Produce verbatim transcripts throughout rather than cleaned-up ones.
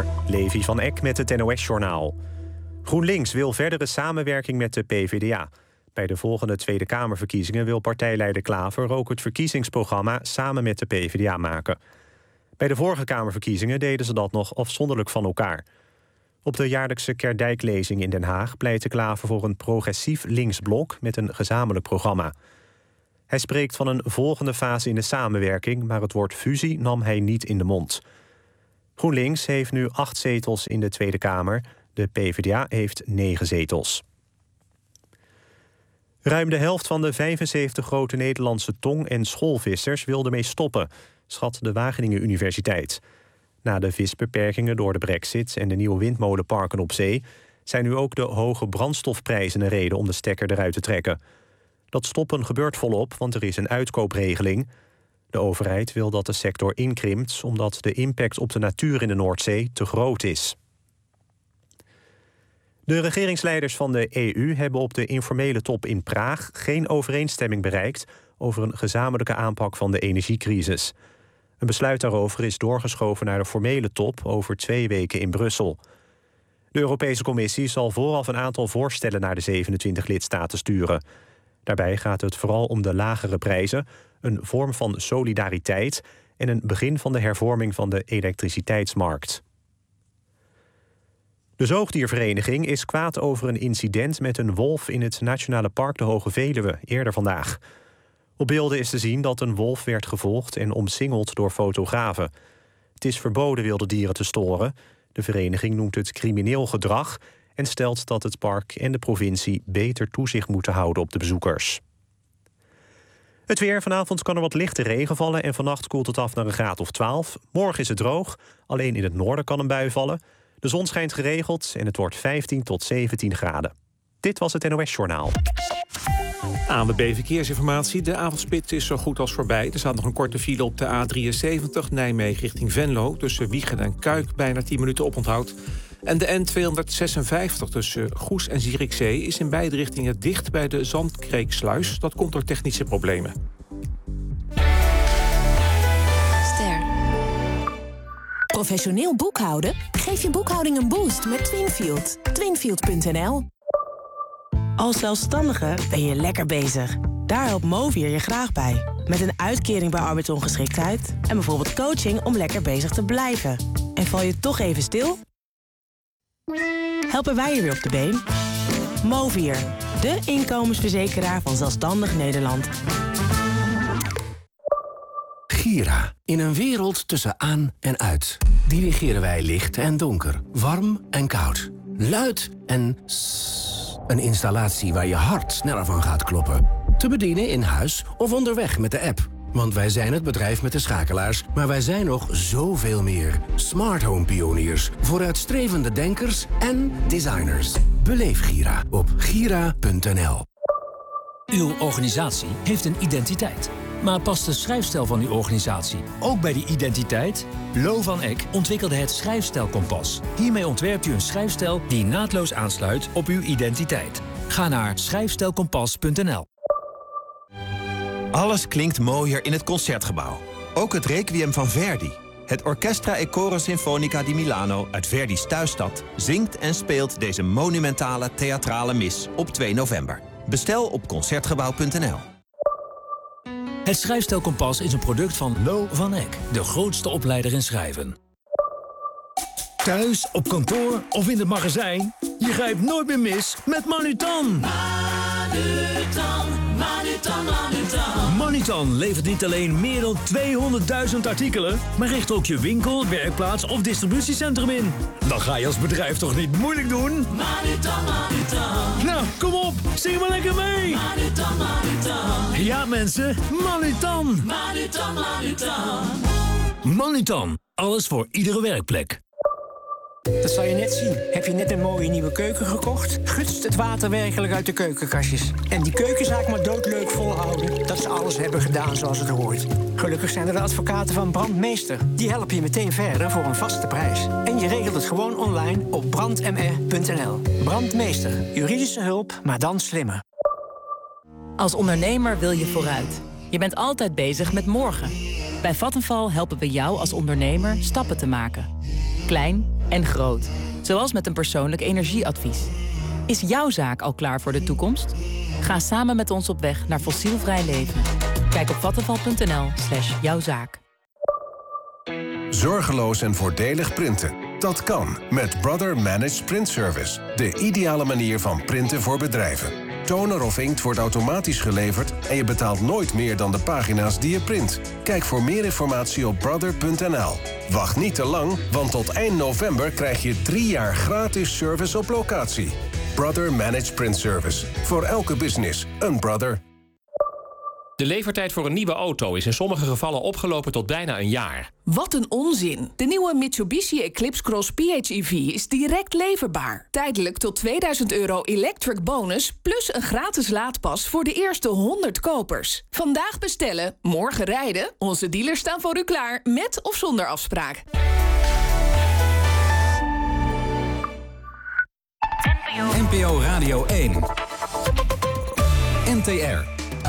Levi van Eck met het N O S-journaal. GroenLinks wil verdere samenwerking met de P v d A. Bij de volgende Tweede Kamerverkiezingen wil partijleider Klaver ook het verkiezingsprogramma samen met de P v d A maken. Bij de vorige Kamerverkiezingen deden ze dat nog afzonderlijk van elkaar. Op de jaarlijkse Kerdijklezing in Den Haag pleitte Klaver voor een progressief linksblok met een gezamenlijk programma. Hij spreekt van een volgende fase in de samenwerking, maar het woord fusie nam hij niet in de mond. GroenLinks heeft nu acht zetels in de Tweede Kamer. De P v d A heeft negen zetels. Ruim de helft van de vijfenzeventig grote Nederlandse tong- en schoolvissers wil ermee stoppen, schat de Wageningen Universiteit. Na de visbeperkingen door de brexit en de nieuwe windmolenparken op zee zijn nu ook de hoge brandstofprijzen een reden om de stekker eruit te trekken. Dat stoppen gebeurt volop, want er is een uitkoopregeling. De overheid wil dat de sector inkrimpt omdat de impact op de natuur in de Noordzee te groot is. De regeringsleiders van de E U hebben op de informele top in Praag geen overeenstemming bereikt over een gezamenlijke aanpak van de energiecrisis. Een besluit daarover is doorgeschoven naar de formele top over twee weken in Brussel. De Europese Commissie zal vooraf een aantal voorstellen naar de zevenentwintig lidstaten sturen. Daarbij gaat het vooral om de lagere prijzen, een vorm van solidariteit en een begin van de hervorming van de elektriciteitsmarkt. De Zoogdiervereniging is kwaad over een incident met een wolf in het Nationale Park de Hoge Veluwe eerder vandaag. Op beelden is te zien dat een wolf werd gevolgd en omsingeld door fotografen. Het is verboden wilde dieren te storen. De vereniging noemt het crimineel gedrag en stelt dat het park en de provincie beter toezicht moeten houden op de bezoekers. Het weer. Vanavond kan er wat lichte regen vallen en vannacht koelt het af naar een graad of twaalf. Morgen is het droog. Alleen in het noorden kan een bui vallen. De zon schijnt geregeld en het wordt vijftien tot zeventien graden. Dit was het N O S-journaal. A N W B Verkeersinformatie. De avondspits is zo goed als voorbij. Er staat nog een korte file op de A drieënzeventig Nijmegen richting Venlo. Tussen Wijchen en Kuik bijna tien minuten oponthoud. En de N tweehonderdzesenvijftig tussen Goes en Zierikzee is in beide richtingen dicht bij de Zandkreeksluis. Dat komt door technische problemen. Ster. Professioneel boekhouden? Geef je boekhouding een boost met Twinfield. Twinfield punt n l. Als zelfstandige ben je lekker bezig. Daar helpt Movier je graag bij. Met een uitkering bij arbeidsongeschiktheid en bijvoorbeeld coaching om lekker bezig te blijven. En val je toch even stil? Helpen wij je weer op de been? Movier, de inkomensverzekeraar van zelfstandig Nederland. Gira. In een wereld tussen aan en uit. Dirigeren wij licht en donker. Warm en koud. Luid en sss. Een installatie waar je hart sneller van gaat kloppen. Te bedienen in huis of onderweg met de app. Want wij zijn het bedrijf met de schakelaars, maar wij zijn nog zoveel meer. Smart home pioniers, vooruitstrevende denkers en designers. Beleef Gira op gira punt n l. Uw organisatie heeft een identiteit. Maar past de schrijfstijl van uw organisatie ook bij die identiteit? Lo van Eck ontwikkelde het Schrijfstijlkompas. Hiermee ontwerpt u een schrijfstijl die naadloos aansluit op uw identiteit. Ga naar schrijfstijlkompas punt n l. Alles klinkt mooier in het Concertgebouw. Ook het Requiem van Verdi. Het Orchestra e Coro Sinfonica di Milano uit Verdi's thuisstad zingt en speelt deze monumentale theatrale mis op twee november. Bestel op concertgebouw punt n l. Het Schrijfstijlkompas is een product van Lo van Eck, de grootste opleider in schrijven. Thuis, op kantoor of in het magazijn, je grijpt nooit meer mis met Manutan. Manutan, Manutan, Manutan. Manutan levert niet alleen meer dan tweehonderdduizend artikelen, maar richt ook je winkel, werkplaats of distributiecentrum in. Dan ga je als bedrijf toch niet moeilijk doen? Manutan, Manutan. Nou, kom op, zing maar lekker mee. Manutan, Manutan. Ja mensen, Manutan. Manutan, Manutan. Manutan, alles voor iedere werkplek. Dat zal je net zien. Heb je net een mooie nieuwe keuken gekocht? Gutst het water werkelijk uit de keukenkastjes. En die keukenzaak maar doodleuk volhouden dat ze alles hebben gedaan zoals het hoort. Gelukkig zijn er de advocaten van Brandmeester. Die helpen je meteen verder voor een vaste prijs. En je regelt het gewoon online op brand m r punt n l. Brandmeester. Juridische hulp, maar dan slimmer. Als ondernemer wil je vooruit. Je bent altijd bezig met morgen. Bij Vattenfall helpen we jou als ondernemer stappen te maken. Klein En groot, zoals met een persoonlijk energieadvies. Is jouw zaak al klaar voor de toekomst? Ga samen met ons op weg naar fossielvrij leven. Kijk op vattenfall punt n l slash jouw zaak. Zorgeloos en voordelig printen. Dat kan met Brother Managed Print Service. De ideale manier van printen voor bedrijven. Toner of inkt wordt automatisch geleverd en je betaalt nooit meer dan de pagina's die je print. Kijk voor meer informatie op brother punt n l. Wacht niet te lang, want tot eind november krijg je drie jaar gratis service op locatie. Brother Managed Print Service. Voor elke business een brother. De levertijd voor een nieuwe auto is in sommige gevallen opgelopen tot bijna een jaar. Wat een onzin. De nieuwe Mitsubishi Eclipse Cross P H E V is direct leverbaar. Tijdelijk tot tweeduizend euro electric bonus... plus een gratis laadpas voor de eerste honderd kopers. Vandaag bestellen, morgen rijden. Onze dealers staan voor u klaar, met of zonder afspraak. N P O Radio één. N T R.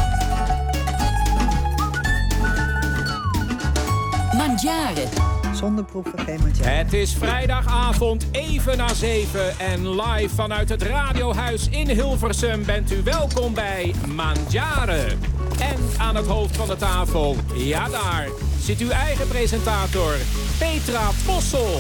Mandjaren. Zonder proeven geen mandjaren. Het is vrijdagavond even na zeven en live vanuit het Radiohuis in Hilversum bent u welkom bij Mandjaren. En aan het hoofd van de tafel, ja daar, zit uw eigen presentator, Petra Possel.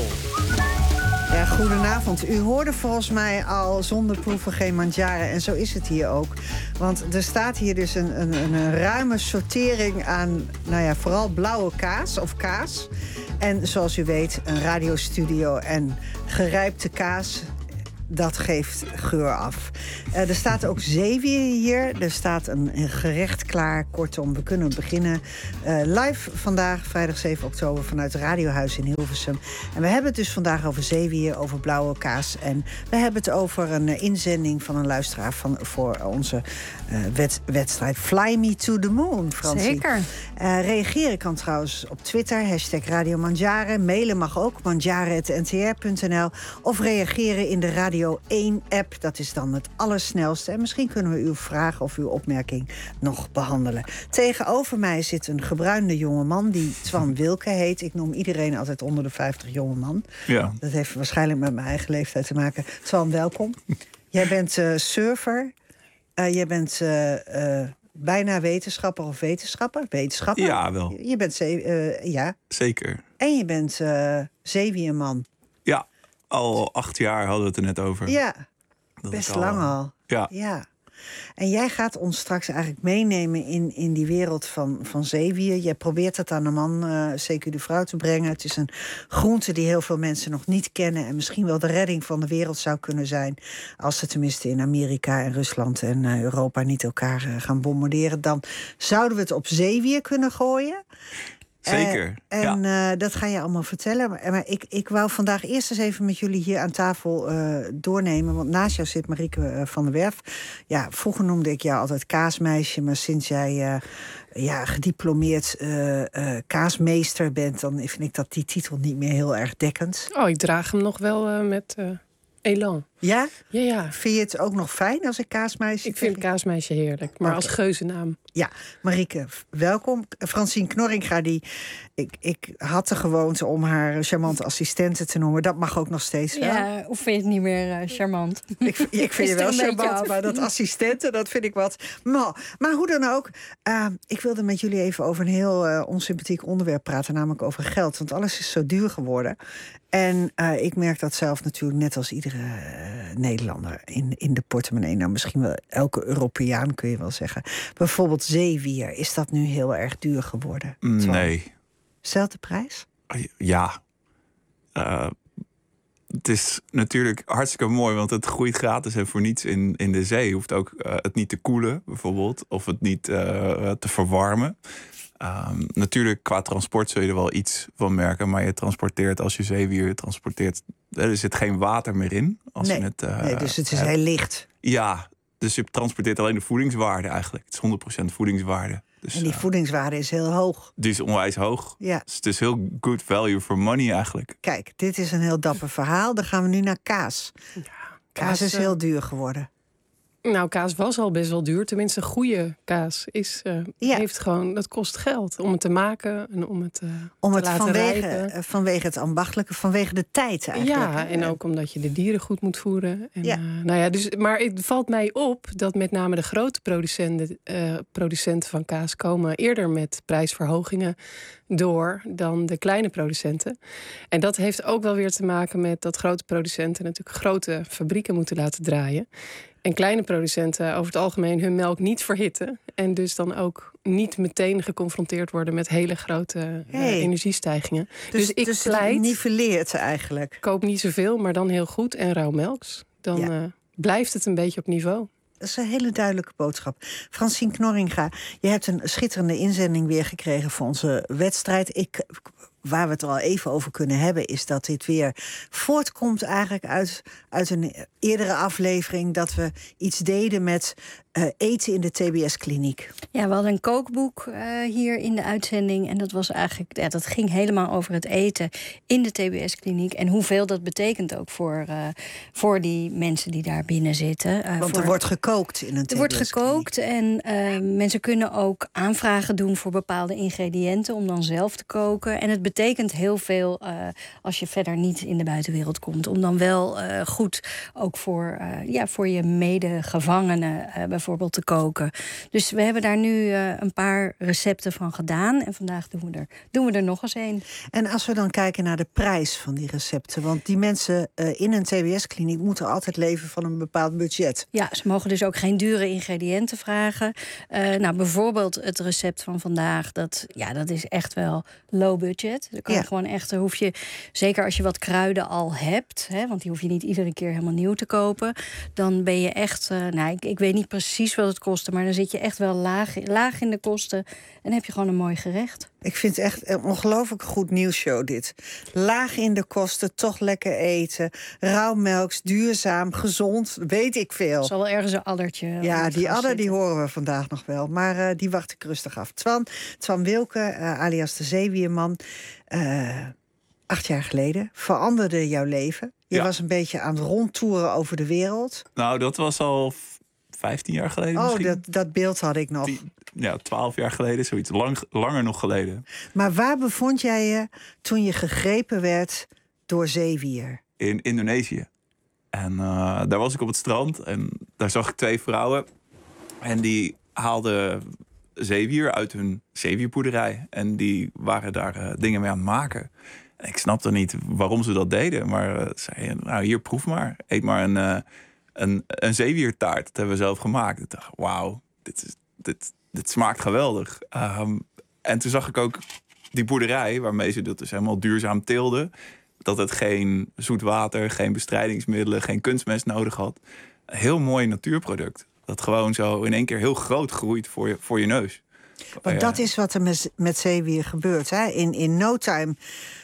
Ja, goedenavond. U hoorde volgens mij al zonder proeven geen mandjaren. En zo is het hier ook. Want er staat hier dus een, een, een ruime sortering aan, nou ja, vooral blauwe kaas of kaas. En zoals u weet, een radiostudio en gerijpte kaas, dat geeft geur af. Uh, er staat ook zeewier hier. Er staat een, een gerecht klaar. Kortom, we kunnen beginnen. Uh, live vandaag, vrijdag zeven oktober, vanuit het Radiohuis in Hilversum. En we hebben het dus vandaag over zeewier, over blauwe kaas. En we hebben het over een uh, inzending van een luisteraar van, voor onze uh, wed, wedstrijd Fly Me to the Moon, Fransie. Zeker. Uh, reageren kan trouwens op Twitter, hashtag Radio Mandjaren. Mailen mag ook, mandjaren apenstaartje n t r punt n l. Of reageren in de Radio één-app. Dat is dan het allersnelste. En misschien kunnen we uw vraag of uw opmerking nog behandelen. Tegenover mij zit een gebruinde jongeman die Twan Wilke heet. Ik noem iedereen altijd onder de vijftig jongeman. Ja. Dat heeft waarschijnlijk met mijn eigen leeftijd te maken. Twan, welkom. Jij bent uh, surfer. Uh, jij bent uh, uh, bijna wetenschapper of wetenschapper. Wetenschapper? Ja, wel. Je bent zee, uh, ja. Zeker. En je bent uh, zeewierman. Ja, al acht jaar hadden we het er net over. Ja, dat best al, lang al. Ja. ja. En jij gaat ons straks eigenlijk meenemen in, in die wereld van, van zeewier. Jij probeert het aan de man, uh, zeker de vrouw, te brengen. Het is een groente die heel veel mensen nog niet kennen en misschien wel de redding van de wereld zou kunnen zijn, als ze tenminste in Amerika en Rusland en uh, Europa niet elkaar uh, gaan bombarderen. Dan zouden we het op zeewier kunnen gooien. Zeker, uh, En ja. uh, dat ga je allemaal vertellen. Maar, maar ik, ik wou vandaag eerst eens even met jullie hier aan tafel uh, doornemen. Want naast jou zit Marieke uh, van der Werf. Ja, vroeger noemde ik jou altijd kaasmeisje. Maar sinds jij uh, ja, gediplomeerd uh, uh, kaasmeester bent, dan vind ik dat die titel niet meer heel erg dekkend. Oh, ik draag hem nog wel uh, met uh, elan. Ja? Ja, ja. Vind je het ook nog fijn als ik kaasmeisje? Ik vind kaasmeisje heerlijk, maar okay. Als geuzennaam. Ja, Marieke, welkom. Francine Knorringa, die, ik, ik had de gewoonte om haar charmante assistente te noemen. Dat mag ook nog steeds wel. Ja, of vind je het niet meer uh, charmant? Ik, ik vind je wel charmant, maar dat assistente, dat vind ik wat. Maar, maar hoe dan ook, uh, ik wilde met jullie even over een heel uh, onsympathiek onderwerp praten, namelijk over geld. Want alles is zo duur geworden. En uh, ik merk dat zelf natuurlijk net als iedere uh, Nederlander in, in de portemonnee. Nou, misschien wel elke Europeaan kun je wel zeggen. Bijvoorbeeld zeewier, is dat nu heel erg duur geworden? Nee. Zelfde prijs? Ja. Uh, het is natuurlijk hartstikke mooi, want het groeit gratis en voor niets in, in de zee. Je hoeft ook uh, het niet te koelen, bijvoorbeeld. Of het niet uh, te verwarmen. Um, natuurlijk, qua transport zul je er wel iets van merken. Maar je transporteert, als je zeewier transporteert, er zit geen water meer in. Als nee, je het, uh, nee, dus het is hebt. heel licht. Ja, dus je transporteert alleen de voedingswaarde eigenlijk. Het is honderd procent voedingswaarde. Dus, en die uh, voedingswaarde is heel hoog. Die is onwijs hoog. Ja. Dus het is heel good value for money eigenlijk. Kijk, dit is een heel dapper verhaal. Dan gaan we nu naar kaas. Ja, kaas, kaas is heel duur geworden. Nou, kaas was al best wel duur. Tenminste, goede kaas is, uh, ja. heeft gewoon, dat kost geld om het te maken en om het, uh, om te het laten vanwege, rijpen. Vanwege het ambachtelijke, vanwege de tijd eigenlijk. Ja, en ook omdat je de dieren goed moet voeren. En, ja. Uh, nou ja, dus, maar het valt mij op dat met name de grote producenten, uh, producenten van kaas komen eerder met prijsverhogingen door dan de kleine producenten. En dat heeft ook wel weer te maken met dat grote producenten natuurlijk grote fabrieken moeten laten draaien. En kleine producenten over het algemeen hun melk niet verhitten. En dus dan ook niet meteen geconfronteerd worden met hele grote hey. uh, energiestijgingen. Dus, dus ik dus pleit, het niveleert eigenlijk. Koop niet zoveel, maar dan heel goed en rauw melks. Dan ja. uh, blijft het een beetje op niveau. Dat is een hele duidelijke boodschap. Francine Knorringa, je hebt een schitterende inzending weer gekregen voor onze wedstrijd. Ik, waar we het er al even over kunnen hebben, is dat dit weer voortkomt eigenlijk uit, uit een eerdere aflevering, dat we iets deden met uh, eten in de T B S-kliniek. Ja, we hadden een kookboek uh, hier in de uitzending. En dat was eigenlijk, ja, dat ging helemaal over het eten in de T B S-kliniek. En hoeveel dat betekent ook voor, uh, voor die mensen die daar binnen zitten. Uh, Want voor, er wordt gekookt in een T B S-kliniek. Er wordt gekookt en uh, mensen kunnen ook aanvragen doen voor bepaalde ingrediënten om dan zelf te koken. En het betekent heel veel uh, als je verder niet in de buitenwereld komt. Om dan wel uh, goed ook voor, uh, ja, voor je medegevangenen uh, bijvoorbeeld te koken. Dus we hebben daar nu uh, een paar recepten van gedaan. En vandaag doen we er, doen we er nog eens een. En als we dan kijken naar de prijs van die recepten. Want die mensen uh, in een T B S-kliniek moeten altijd leven van een bepaald budget. Ja, ze mogen dus ook geen dure ingrediënten vragen. Uh, nou, bijvoorbeeld het recept van vandaag. Dat, ja, dat is echt wel low budget. Dan kan ja. je gewoon echt, hoef je, zeker als je wat kruiden al hebt, hè, want die hoef je niet iedere keer helemaal nieuw te kopen. Dan ben je echt, uh, nou, ik, ik weet niet precies wat het kostte, maar dan zit je echt wel laag, laag in de kosten en heb je gewoon een mooi gerecht. Ik vind het echt een ongelooflijk goed nieuwsshow dit. Laag in de kosten, toch lekker eten. Rauwmelks, duurzaam, gezond, weet ik veel. Er zal wel ergens een addertje. Ja, die adder zitten. die horen we vandaag nog wel. Maar uh, die wacht ik rustig af. Twan, Twan Wilke, uh, alias de Zeewierman. Uh, acht jaar geleden veranderde jouw leven. Je ja. was een beetje aan het rondtoeren over de wereld. Nou, dat was al vijftien jaar geleden Oh, misschien. dat, dat beeld had ik nog. Die, ja, twaalf jaar geleden, zoiets. Lang, langer nog geleden. Maar waar bevond jij je toen je gegrepen werd door zeewier? In Indonesië. En uh, daar was ik op het strand en daar zag ik twee vrouwen. En die haalden zeewier uit hun zeewierboerderij. En die waren daar uh, dingen mee aan het maken. En ik snapte niet waarom ze dat deden. Maar uh, zeiden, nou hier, proef maar. Eet maar een, uh, een, een zeewiertaart. Dat hebben we zelf gemaakt. Ik dacht, wauw, dit, is, dit, dit smaakt geweldig. Um, en toen zag ik ook die boerderij, waarmee ze dat dus helemaal duurzaam teelden. Dat het geen zoet water, geen bestrijdingsmiddelen, geen kunstmest nodig had. Een heel mooi natuurproduct. Dat gewoon zo in één keer heel groot groeit voor je, voor je neus. Want dat is wat er met, met zeewier gebeurt. Hè? In, in no time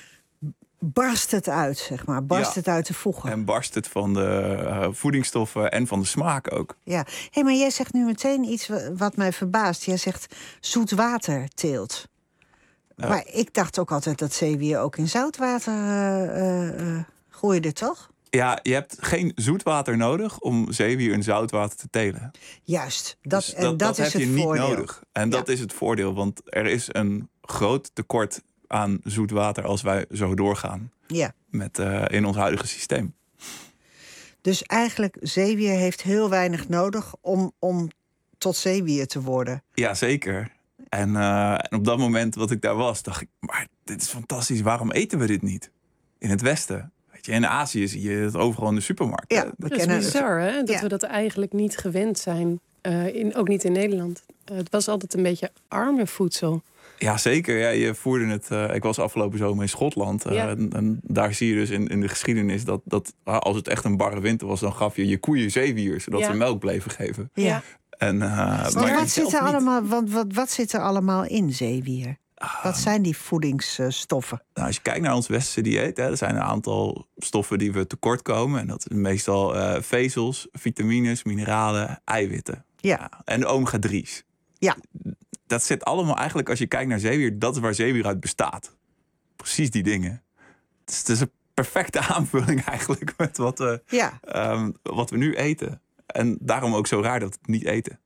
barst het uit, zeg maar. Barst ja. het uit de voegen. En barst het van de uh, voedingsstoffen en van de smaak ook. Ja, hey, maar jij zegt nu meteen iets wat mij verbaast. Jij zegt zoetwaterteelt. Ja. Maar ik dacht ook altijd dat zeewier ook in zoutwater uh, uh, groeide, toch? Ja, je hebt geen zoetwater nodig om zeewier in zoutwater te telen. Juist, dat, dus en dat, dat, dat is heb het je niet voordeel. nodig. En dat ja. is het voordeel, want er is een groot tekort aan zoetwater als wij zo doorgaan ja. met, uh, in ons huidige systeem. Dus eigenlijk, zeewier heeft heel weinig nodig om, om tot zeewier te worden. Ja, zeker. En, uh, en op dat moment wat ik daar was, dacht ik, maar dit is fantastisch, waarom eten we dit niet? In het Westen. Weet je, in Azië zie je het overal in de supermarkt. Ja, dat is bizar, hè? Dat ja. we dat eigenlijk niet gewend zijn. Uh, in, ook niet in Nederland. Uh, het was altijd een beetje arme voedsel. Ja, zeker. Ja, je voerde het. Uh, ik was afgelopen zomer in Schotland. Uh, ja. en, en daar zie je dus in, in de geschiedenis dat, dat als het echt een barre winter was, dan gaf je je koeien zeewier, zodat ja. ze melk bleven geven. Ja. En, uh, maar maar wat, zit er allemaal, wat, wat, wat zit er allemaal in zeewier? Uh, wat zijn die voedingsstoffen? Nou, als je kijkt naar ons westerse dieet, hè, er zijn een aantal stoffen die we tekort komen. En dat is meestal uh, vezels, vitamines, mineralen, eiwitten. Ja. Uh, en omega drie's. Ja. Dat zit allemaal eigenlijk, als je kijkt naar zeewier, dat is waar zeewier uit bestaat. Precies die dingen. Het is, het is een perfecte aanvulling eigenlijk met wat we, ja. um, wat we nu eten. en daarom ook zo raar dat we het niet eten.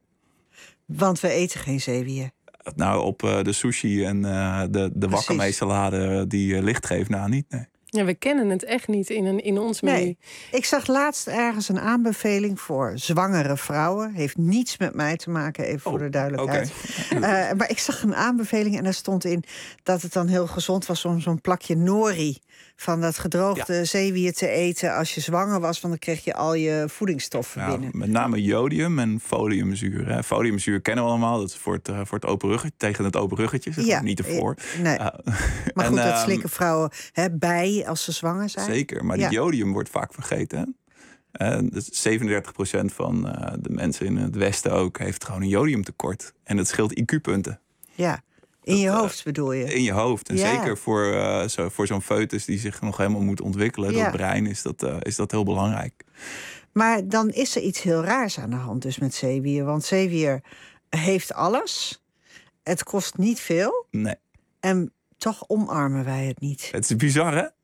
Want we eten geen zeewier. Nou, op uh, de sushi en uh, de, de wakame-salade die uh, licht geeft, nou niet, nee. Ja, we kennen het echt niet in, een, in ons menu. Nee, ik zag laatst ergens een aanbeveling voor zwangere vrouwen. Heeft niets met mij te maken, even voor oh, de duidelijkheid. Okay. Uh, maar ik zag een aanbeveling en daar stond in dat het dan heel gezond was om zo'n plakje nori van dat gedroogde ja. zeewier te eten als je zwanger was, want dan kreeg je al je voedingsstoffen ja, binnen. Met name jodium en foliumzuur. Hè. Foliumzuur kennen we allemaal, dat is voor het, uh, voor het open ruggetje, tegen het open ruggetje, zeg ja, niet ervoor. Nee. Uh, maar goed, en, dat slikken vrouwen hè, bij als ze zwanger zijn. Zeker, maar ja. die jodium wordt vaak vergeten. Hè. Uh, dus zevenendertig procent van uh, de mensen in het Westen ook heeft gewoon een jodiumtekort. En dat scheelt I Q-punten. Ja. In je dat, hoofd bedoel je? In je hoofd. En ja. zeker voor, uh, zo, voor zo'n foetus die zich nog helemaal moet ontwikkelen, ja. dat brein, is dat, uh, is dat heel belangrijk. Maar dan is er iets heel raars aan de hand dus met zeewier. Want zeewier heeft alles. Het kost niet veel. Nee. En toch omarmen wij het niet. Het is bizar, hè?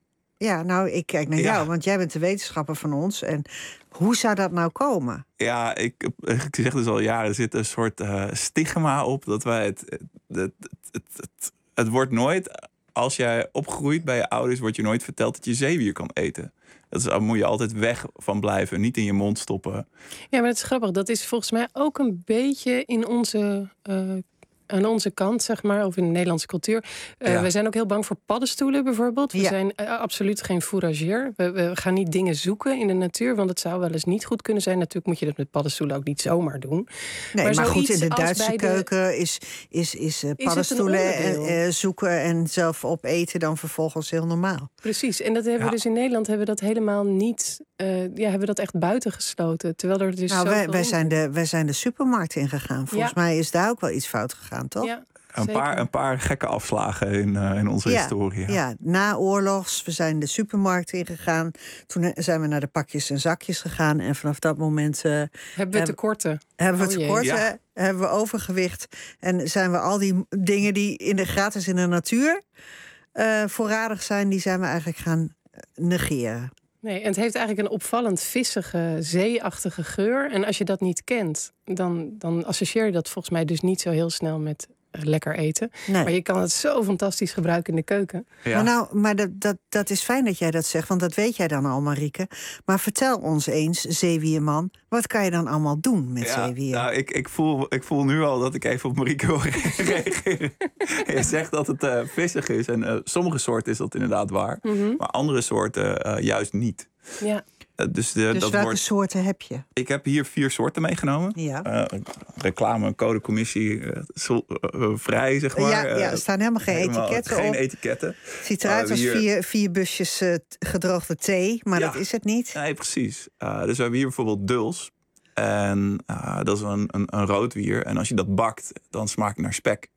Ja, nou, ik kijk naar ja. jou, want jij bent de wetenschapper van ons. En hoe zou dat nou komen? Ja, ik, ik zeg dus al jaren, er zit een soort uh, stigma op dat wij het het, het, het, het... Het wordt nooit, als jij opgroeit bij je ouders, wordt je nooit verteld dat je zeewier kan eten. Daar moet je altijd weg van blijven, niet in je mond stoppen. Ja, maar het is grappig. Dat is volgens mij ook een beetje in onze... Uh... aan onze kant, zeg maar, of in de Nederlandse cultuur. Uh, ja. We zijn ook heel bang voor paddenstoelen bijvoorbeeld. We ja. zijn uh, absoluut geen fourageer. We, we gaan niet dingen zoeken in de natuur, want het zou wel eens niet goed kunnen zijn. Natuurlijk moet je dat met paddenstoelen ook niet zomaar doen. Nee, maar, maar goed, in de Duitse keuken de... is, is, is uh, paddenstoelen en, uh, zoeken en zelf opeten dan vervolgens heel normaal. Precies, en dat hebben ja. we dus in Nederland hebben we dat helemaal niet... Uh, ja, hebben we dat echt buitengesloten. Terwijl er dus nou, wij, wij, zijn de, wij zijn de supermarkt ingegaan. Volgens ja. mij is daar ook wel iets fout gegaan, toch? Ja, een, paar, een paar gekke afslagen in, uh, in onze ja, historie. Ja. ja, na oorlogs. We zijn de supermarkt ingegaan. Toen zijn we naar de pakjes en zakjes gegaan. En vanaf dat moment... Uh, hebben we tekorten. Hebben we tekorten. Oh, ja. Hebben we overgewicht. En zijn we al die dingen die in de gratis in de natuur uh, voorradig zijn... die zijn we eigenlijk gaan negeren. Nee, en het heeft eigenlijk een opvallend vissige, zeeachtige geur. En als je dat niet kent, dan, dan associeer je dat volgens mij dus niet zo heel snel met uh, lekker eten. Nee. Maar je kan het zo fantastisch gebruiken in de keuken. Ja. Maar, nou, maar dat, dat, dat is fijn dat jij dat zegt, want dat weet jij dan al, Marieke. Maar vertel ons eens, zeewierman, wat kan je dan allemaal doen met ja, zeewier? Nou, ik, ik, voel, ik voel nu al dat ik even op Marieke wil reageren. Je zegt dat het uh, vissig is. En uh, sommige soorten is dat inderdaad waar. Mm-hmm. Maar andere soorten uh, juist niet. Ja. Uh, dus de, dus dat welke wordt... soorten heb je? Ik heb hier vier soorten meegenomen. Ja. Uh, reclame, codecommissie, uh, so, uh, vrij, zeg maar. Ja, ja, er staan helemaal geen helemaal etiketten geen op. Geen etiketten. Het ziet eruit uh, als hier... vier, vier busjes uh, gedroogde thee, maar ja. dat is het niet. Nee, precies. Uh, dus we hebben hier bijvoorbeeld duls. En uh, dat is een, een, een rood wier. En als je dat bakt, dan smaakt het naar spek.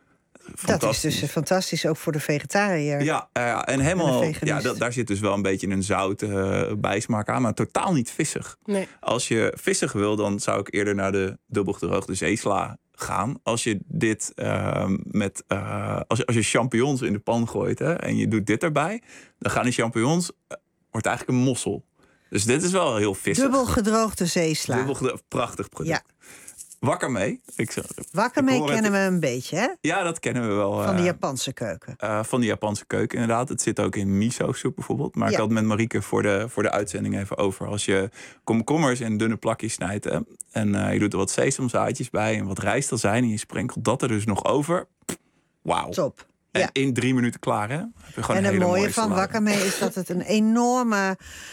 Dat is dus fantastisch, ook voor de vegetariër. Ja, uh, en helemaal. En ja, da, daar zit dus wel een beetje een zoute uh, bijsmaak aan, maar totaal niet vissig. Nee. Als je vissig wil, dan zou ik eerder naar de dubbelgedroogde zeesla gaan. Als je dit uh, met. Uh, als, je, als je champignons in de pan gooit, hè, en je doet dit erbij, dan gaan die champignons. Uh, wordt eigenlijk een mossel. Dus dit is wel heel vissig. Dubbelgedroogde zeesla. Dubbelgedroogde, prachtig product. Ja. Wakame. Wakame kennen we een beetje, hè? Ja, dat kennen we wel. Van de Japanse keuken. Uh, van de Japanse keuken, inderdaad. Het zit ook in miso-soep bijvoorbeeld. Maar ja. ik had met Marieke voor de, voor de uitzending even over. Als je komkommers in dunne plakjes snijdt... Hè, en uh, je doet er wat sesamzaadjes bij en wat rijstazijn... en je sprenkelt dat er dus nog over. Wauw. Top. En ja. in drie minuten klaar, hè? Heb je gewoon en een het mooie mooie van wakame is dat het een enorme...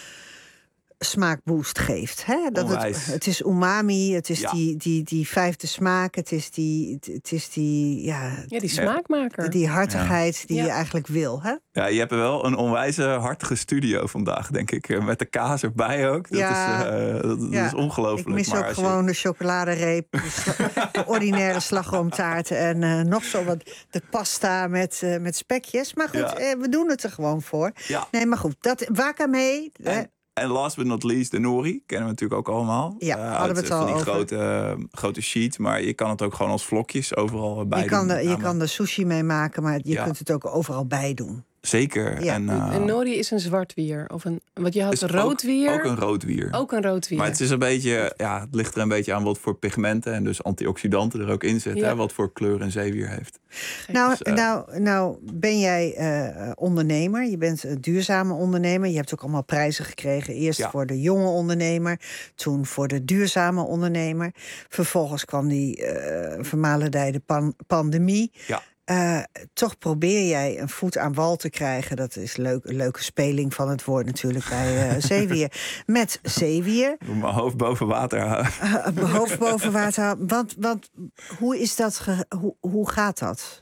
smaakboost geeft. Hè? Dat het, het is umami, het is ja. die, die, die vijfde smaak, het is die, het is die, ja, ja, die smaakmaker. Die hartigheid ja. die ja. je eigenlijk wil. Hè? Ja, je hebt wel een onwijze hartige studio vandaag, denk ik. Met de kaas erbij ook. Dat ja. is, uh, dat, ja. dat is ongelooflijk. Ik mis maar ook gewoon je... de chocoladereep, de, sla- de ordinaire slagroomtaart en uh, nog zo wat de pasta met, uh, met spekjes. Maar goed, ja. uh, we doen het er gewoon voor. Ja. Nee, maar goed, dat wakame. En, En last but not least, de nori. Kennen we natuurlijk ook allemaal. Ja, uh, hadden we het al van die over. Grote, uh, grote sheet. Maar je kan het ook gewoon als vlokjes overal bij je kan doen. Je kan er sushi mee maken, maar je ja. kunt het ook overal bij doen. zeker. Ja. En, uh, een nori is een zwart wier. Of een, want je had roodwier. Ook, ook een roodwier. Ook een roodwier. Maar het is een beetje, ja, het ligt er een beetje aan wat voor pigmenten en dus antioxidanten er ook in zitten. Ja. Hè, wat voor kleur een zeewier heeft. Nou, Dus, uh, nou, nou ben jij uh, ondernemer. Je bent een duurzame ondernemer. Je hebt ook allemaal prijzen gekregen. Eerst ja. voor de jonge ondernemer. Toen voor de duurzame ondernemer. Vervolgens kwam die uh, vermalendijde pan- pandemie. Ja. Uh, toch probeer jij een voet aan wal te krijgen. Dat is leuk, een leuke speling van het woord natuurlijk bij uh, zeewier. Met zeewier. Mijn hoofd boven water houden. Uh, mijn hoofd boven water houden. Want, want hoe is dat? Ge- hoe, hoe gaat dat?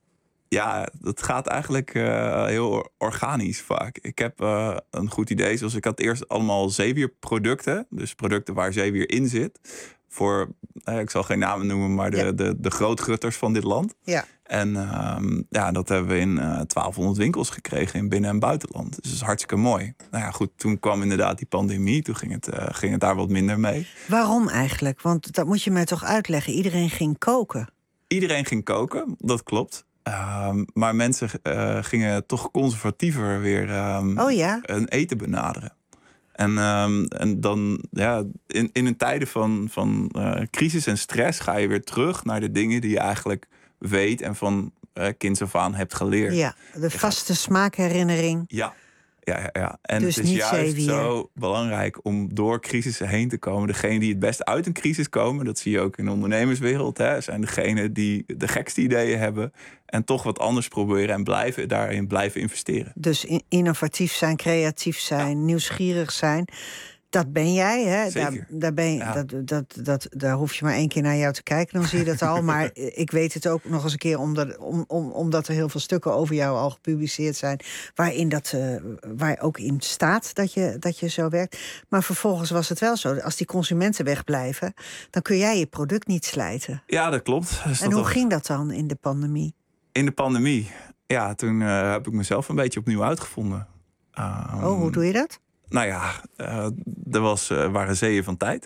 Ja, dat gaat eigenlijk uh, heel organisch vaak. Ik heb uh, een goed idee. Zoals ik had eerst allemaal zeewierproducten. Dus producten waar zeewier in zit. Voor, eh, ik zal geen namen noemen, maar de, ja. de, de, de grootgutters van dit land. Ja. En uh, ja, dat hebben we in uh, twaalfhonderd winkels gekregen in binnen- en buitenland. Dus dat is hartstikke mooi. Nou ja, goed, toen kwam inderdaad die pandemie. Toen ging het, uh, ging het daar wat minder mee. Waarom eigenlijk? Want dat moet je mij toch uitleggen. Iedereen ging koken. Iedereen ging koken, dat klopt. Uh, maar mensen uh, gingen toch conservatiever weer um, oh ja? een eten benaderen. En, um, en dan, ja, in, in een tijden van, van uh, crisis en stress ga je weer terug naar de dingen die je eigenlijk weet en van uh, kinds af aan hebt geleerd. Ja, de vaste smaakherinnering. Ja, ja, ja, ja. En dus het is niet juist zeewier. Zo belangrijk om door crisissen heen te komen. Degenen die het best uit een crisis komen, dat zie je ook in de ondernemerswereld, hè, zijn degenen die de gekste ideeën hebben en toch wat anders proberen en blijven daarin blijven investeren. Dus innovatief zijn, creatief zijn, ja. nieuwsgierig zijn. Dat ben jij, hè? Daar, daar, ben je, ja. dat, dat, dat, daar hoef je maar één keer naar jou te kijken, dan zie je dat al. Maar ik weet het ook nog eens een keer, omdat, om, om, omdat er heel veel stukken over jou al gepubliceerd zijn, waarin dat, uh, waar ook in staat dat je, dat je zo werkt. Maar vervolgens was het wel zo, als die consumenten wegblijven, dan kun jij je product niet slijten. Ja, dat klopt. Dus en dat hoe toch... ging dat dan in de pandemie? In de pandemie? Ja, toen uh, heb ik mezelf een beetje opnieuw uitgevonden. Um, oh, hoe doe je dat? Nou ja, uh, er was, uh, waren zeeën van tijd.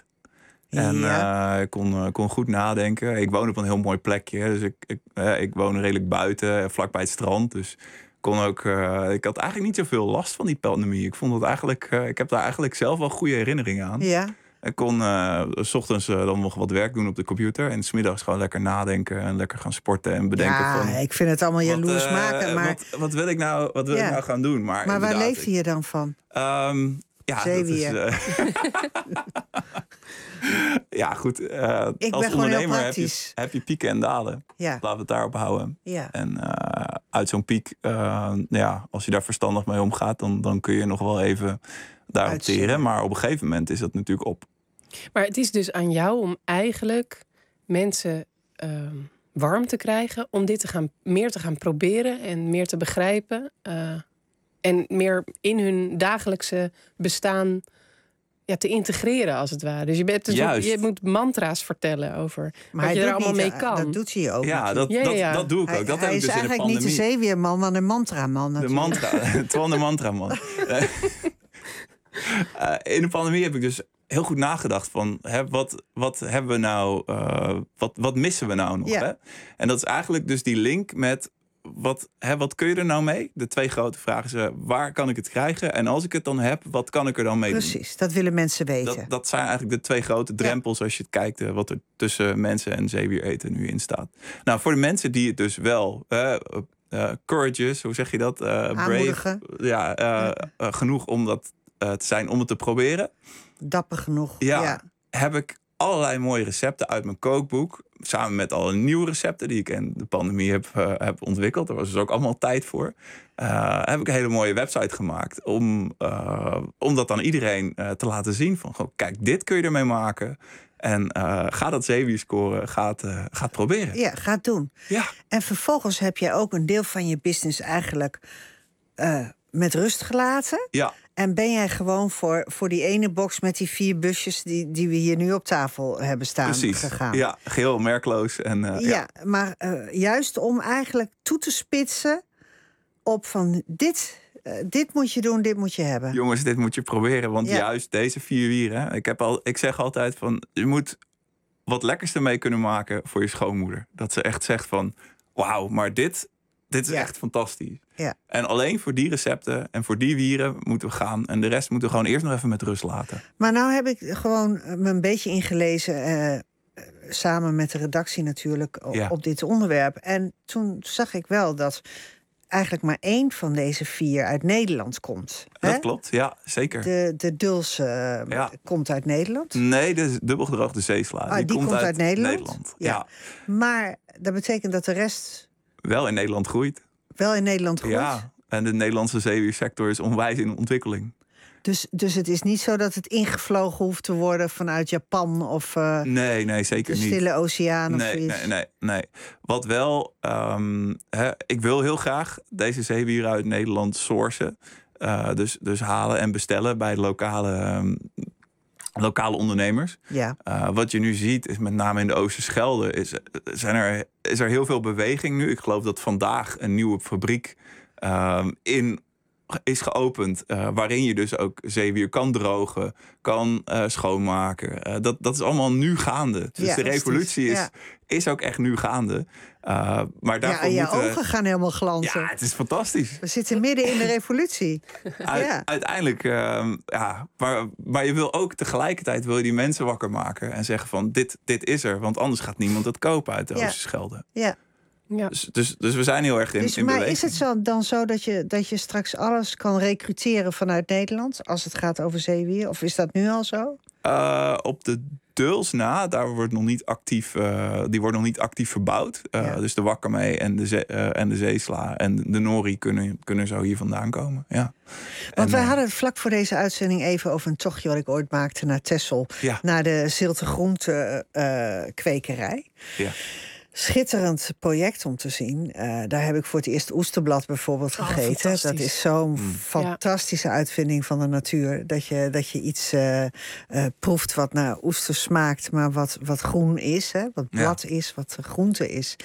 En ja. uh, ik kon, uh, kon goed nadenken. Ik woon op een heel mooi plekje. Dus ik, ik, uh, ik woon redelijk buiten, vlakbij het strand. Dus kon ook, uh, ik had eigenlijk niet zoveel last van die pandemie. Ik, vond het eigenlijk, uh, ik heb daar eigenlijk zelf wel goede herinneringen aan. Ja. Ik kon uh, 's ochtends uh, dan nog wat werk doen op de computer. En 's middags gewoon lekker nadenken en lekker gaan sporten en bedenken. Ja, van, ik vind het allemaal jaloers wat, uh, maken. Maar wat, wat wil ik nou, wat wil ja. ik nou gaan doen? Maar, maar waar leefde je dan van? Um, ja, zeewier. Dat is, uh... ja, goed. Uh, ik als ben ondernemer heb je, heb je pieken en dalen. Ja. Laten we het daarop houden. Ja. En uh, uit zo'n piek, uh, ja, als je daar verstandig mee omgaat, dan, dan kun je nog wel even daarop teren. Maar op een gegeven moment is dat natuurlijk op. Maar het is dus aan jou om eigenlijk mensen uh, warm te krijgen, om dit te gaan, meer te gaan proberen en meer te begrijpen. Uh, en meer in hun dagelijkse bestaan ja, te integreren, als het ware. Dus je, bent dus ook, je moet mantra's vertellen over maar wat je er allemaal niet, mee kan. Dat doet hij ook. Ja, dat, ja, ja, ja. Dat, dat doe ik ook. Hij, dat hij heb is ik dus eigenlijk in de niet de zeewierman, maar de mantraman. De mantra, Twan de mantraman. uh, in de pandemie heb ik dus heel goed nagedacht van, hè, wat, wat hebben we nou, uh, wat, wat missen we nou nog? Ja. Hè? En dat is eigenlijk dus die link met, wat, hè, wat kun je er nou mee? De twee grote vragen zijn, waar kan ik het krijgen? En als ik het dan heb, wat kan ik er dan mee Precies, doen? Precies, dat willen mensen weten. Dat, dat zijn eigenlijk de twee grote drempels, ja. Als je het kijkt, uh, wat er tussen mensen en zeewier eten nu in staat. Nou, voor de mensen die het dus wel... Uh, uh, courageous, hoe zeg je dat? Uh, brave. Ja, uh, ja. Uh, genoeg om dat uh, te zijn om het te proberen. Dapper genoeg. Ja, ja, heb ik allerlei mooie recepten uit mijn kookboek. Samen met alle nieuwe recepten die ik in de pandemie heb, uh, heb ontwikkeld. Daar was dus ook allemaal tijd voor. Uh, heb ik een hele mooie website gemaakt. Om, uh, om dat aan iedereen uh, te laten zien. Van, goh, kijk, dit kun je ermee maken. En uh, ga dat zeewier scoren. Ga het, uh, ga het proberen. Ja, ga het doen. Ja. En vervolgens heb je ook een deel van je business eigenlijk uh, met rust gelaten. Ja. En ben jij gewoon voor, voor die ene box met die vier busjes die, die we hier nu op tafel hebben staan Precies. gegaan? Ja, geheel merkloos. En, uh, ja, ja, maar uh, juist om eigenlijk toe te spitsen op van dit, uh, dit moet je doen, dit moet je hebben. Jongens, dit moet je proberen, want ja. juist deze vier wieren. Ik, heb al, ik zeg altijd van, je moet wat lekkers ermee kunnen maken voor je schoonmoeder. Dat ze echt zegt van, wauw, maar dit... dit is Ja. echt fantastisch. Ja. En alleen voor die recepten en voor die wieren moeten we gaan. En de rest moeten we gewoon eerst nog even met rust laten. Maar nou heb ik gewoon me een beetje ingelezen, eh, samen met de redactie natuurlijk, op, Ja. op dit onderwerp. En toen zag ik wel dat eigenlijk maar één van deze vier uit Nederland komt. Dat hè? klopt, ja, zeker. De, de Dulce eh, Ja. komt uit Nederland. Nee, de dubbelgedroogde zeesla. Ah, die komt uit Nederland? Ja. Maar dat betekent dat de rest Wel in Nederland groeit. wel in Nederland groeit. Ja, en de Nederlandse zeewiersector is onwijs in ontwikkeling. Dus, dus het is niet zo dat het ingevlogen hoeft te worden vanuit Japan of eh, Nee, nee, zeker de niet. Stille Oceaan of nee, zoiets. nee, nee, nee. Wat wel, ehm, hè, ik wil heel graag deze zeewieren uit Nederland sourcen. Uh, dus, dus halen en bestellen bij lokale, um, lokale ondernemers. Ja. Uh, wat je nu ziet, is met name in de Oosterschelde, is, zijn er, is er heel veel beweging nu. Ik geloof dat vandaag een nieuwe fabriek um, in is geopend, uh, waarin je dus ook zeewier kan drogen, kan uh, schoonmaken. Uh, dat, dat is allemaal nu gaande. Dus Ja, de revolutie is, ja. is ook echt nu gaande. Uh, maar Ja, daarvoor en je moeten we- ogen gaan helemaal glanzen. Ja, het is fantastisch. We zitten midden in de revolutie. Uit- ja. Uiteindelijk, uh, ja, maar, maar je wil ook tegelijkertijd wil je die mensen wakker maken en zeggen van dit, dit is er, want anders gaat niemand het kopen uit de Ja. Oosterschelde. Ja. Ja. Dus, dus, dus we zijn heel erg in, Dus, in maar beweging. is het zo, dan zo dat je, dat je straks alles kan recruteren vanuit Nederland als het gaat over zeewier? Of is dat nu al zo? Uh, op de Duls na, daar wordt nog niet actief, uh, die wordt nog niet actief verbouwd. Uh, Ja. Dus de wakkermee en de, zee, uh, en de zeesla en de nori kunnen, kunnen zo hier vandaan komen. Ja. Want En, wij uh, hadden het vlak voor deze uitzending even over een tochtje wat ik ooit maakte naar Texel. Ja. Naar de Zilte Groente uh, kwekerij. Ja. Schitterend project om te zien. Uh, daar heb ik voor het eerst oesterblad bijvoorbeeld Oh, gegeten. Dat fantastisch. is zo'n Mm. fantastische uitvinding van de natuur. Dat je, dat je iets uh, uh, proeft wat naar oester smaakt, maar wat, wat groen is. Hè? Wat Ja. blad is, wat groente is.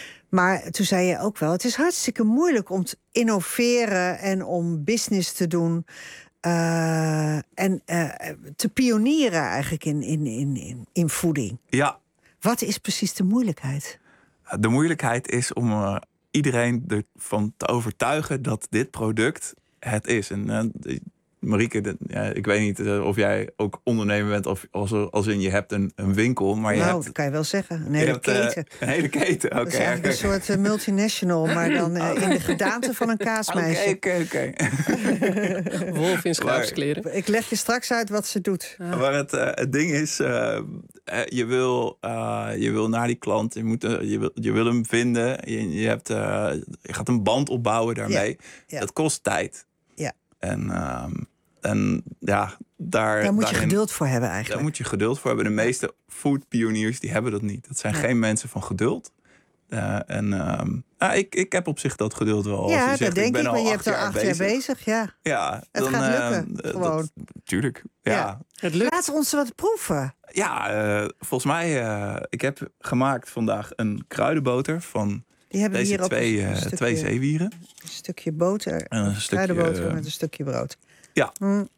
Maar toen zei je ook wel, het is hartstikke moeilijk om te innoveren en om business te doen. Uh, en uh, te pionieren eigenlijk in, in, in, in, in voeding. ja, Wat is precies de moeilijkheid? de moeilijkheid is om uh, iedereen ervan te overtuigen dat dit product het is. En uh, Marieke, de, ja, ik weet niet uh, of jij ook ondernemer bent of als, als in je hebt een, een winkel, maar je nou, hebt dat kan je wel zeggen. Een je hele hebt, uh, keten. een hele keten. Oké. Dat is eigenlijk een soort uh, multinational, maar dan uh, in de gedaante van een kaasmeisje. Oké, oké, oké. Wolf in schaapskleren. Ik leg je straks uit wat ze doet. Maar het, uh, het ding is, uh, je, wil, uh, je wil naar die klant, je, moet, uh, je, wil, je wil hem vinden, je, je, hebt, uh, je gaat een band opbouwen daarmee. Ja, ja. Dat kost tijd. Ja. En, uh, en ja, daar, Daar moet je daarin- geduld voor hebben Daar eigenlijk. moet je geduld voor hebben. De meeste foodpioniers die hebben dat niet. Dat zijn Nee. geen mensen van geduld. Uh, en um, ah, ik, ik heb op zich dat geduld wel. Als je Ja, zegt, dat denk ik. Ben ik, al maar je acht hebt er acht jaar bezig. Ja. Ja, Het dan, gaat uh, lukken, dat- gewoon. Tuurlijk, ja. Ja. Het lukt. Laat ons wat proeven. Ja, uh, volgens mij, uh, ik heb gemaakt vandaag een kruidenboter van Die hebben deze hier ook twee, een uh, stukje- twee zeewieren. Een stukje boter. En een stukje, Kruidenboter uh, met een stukje brood. Ja. Mm.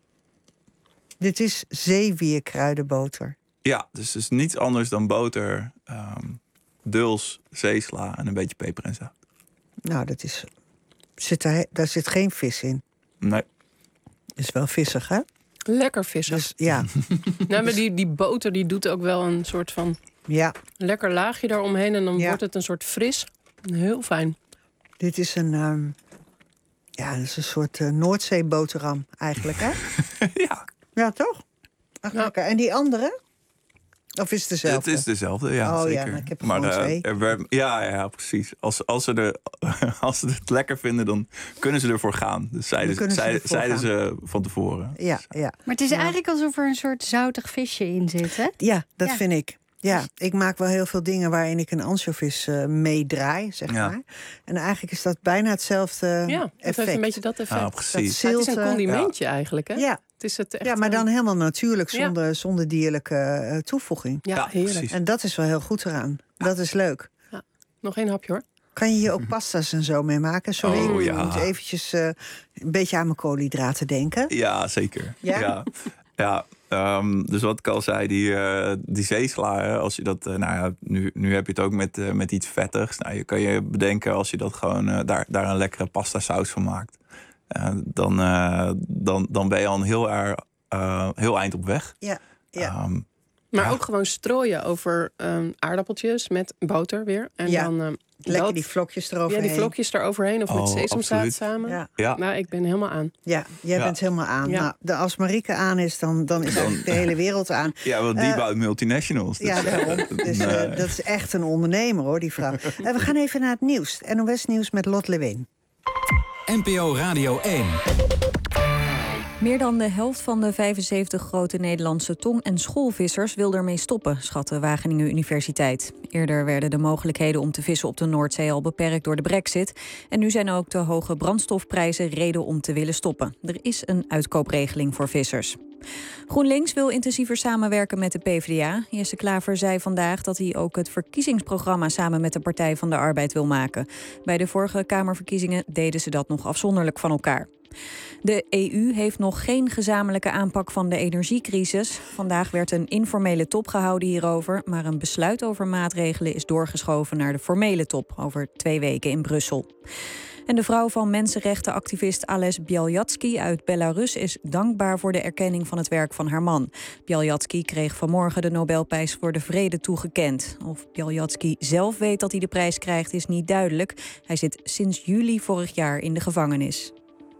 Dit is zeewierkruidenboter. Ja, dus het is niets anders dan boter, um, duls, zeesla en een beetje peper en zout. Nou, dat is, zit er, daar zit geen vis in. Nee. Is wel vissig, hè? Lekker vissen. Dus ja. Nou, maar die, die boter die doet ook wel een soort van Ja. lekker laagje daaromheen. En dan Ja. wordt het een soort fris. Heel fijn. Dit is een, ehm, ja, dat is een soort uh, Noordzeeboterham eigenlijk, hè? Ja. Ja, toch? Ach, lekker. En die andere? Of is het dezelfde? Het is dezelfde, ja, Oh, ja, zeker. maar ik heb er maar gewoon eh, twee. er werd- ja, ja, precies. Als, als, ze de, als ze het lekker vinden, dan kunnen ze ervoor gaan. Dus zeiden, kunnen ze zeiden, ervoor zeiden gaan. ze van tevoren. Ja, ja. Maar het is Ja. eigenlijk alsof er een soort zoutig visje in zit, hè? Ja, dat Ja. vind ik. Ja, ik maak wel heel veel dingen waarin ik een ansjovis uh, meedraai, zeg Ja. maar. En eigenlijk is dat bijna hetzelfde Ja, het effect. heeft een beetje dat effect. Ah, Dat precies. Ja, het is een zilte- condimentje eigenlijk, hè? Ja. Het is het echt, Ja, maar dan eh, helemaal natuurlijk, Ja. zonder, zonder dierlijke uh, toevoeging. Ja, Ja, heerlijk. precies. En dat is wel heel goed eraan. Dat is leuk. Nog één hapje, hoor. Kan je hier ook pasta's en zo mee maken? Sorry, Oh, ik ja. moet eventjes uh, een beetje aan mijn koolhydraten denken. Ja, zeker. Ja? Ja, ja. Um, dus wat ik al zei, die, uh, die zeesla, hè, als je dat, uh, nou ja, nu, nu heb je het ook met, uh, met iets vettigs. Nou, je kan je bedenken als je dat gewoon uh, daar, daar een lekkere pasta saus van maakt. Uh, dan, uh, dan, dan ben je al een heel, erg, uh, heel eind op weg. Ja, ja. Um, Maar ja. ook gewoon strooien over um, aardappeltjes met boter weer. En Ja. dan... Um, Lekker dat, die vlokjes eroverheen. Ja, die vlokjes eroverheen. Of Oh, met sesamzaad absoluut. samen. Ja. Ja. Nou, ik ben helemaal aan. Ja, jij Ja. bent helemaal aan. Ja. Nou, de, als Marieke aan is, dan, dan is eigenlijk de hele wereld aan. Ja, want die Uh, bouwt multinationals. Dus, Ja, daarom. Dus uh, nee. dat is echt een ondernemer, hoor, die vrouw. Uh, we gaan even naar het nieuws. N O S Nieuws met Lot Lewin. N P O Radio één. Meer dan de helft van de vijfenzeventig grote Nederlandse tong- en schoolvissers wil ermee stoppen, schat de Wageningen Universiteit. Eerder werden de mogelijkheden om te vissen op de Noordzee al beperkt door de brexit. En nu zijn ook de hoge brandstofprijzen reden om te willen stoppen. Er is een uitkoopregeling voor vissers. GroenLinks wil intensiever samenwerken met de PvdA. Jesse Klaver zei vandaag dat hij ook het verkiezingsprogramma samen met de Partij van de Arbeid wil maken. Bij de vorige Kamerverkiezingen deden ze dat nog afzonderlijk van elkaar. De E U heeft nog geen gezamenlijke aanpak van de energiecrisis. Vandaag werd een informele top gehouden hierover, maar een besluit over maatregelen is doorgeschoven naar de formele top over twee weken in Brussel. En de vrouw van mensenrechtenactivist Ales Bialyatsky uit Belarus is dankbaar voor de erkenning van het werk van haar man. Bialyatsky kreeg vanmorgen de Nobelprijs voor de Vrede toegekend. Of Bialyatsky zelf weet dat hij de prijs krijgt is niet duidelijk. Hij zit sinds juli vorig jaar in de gevangenis.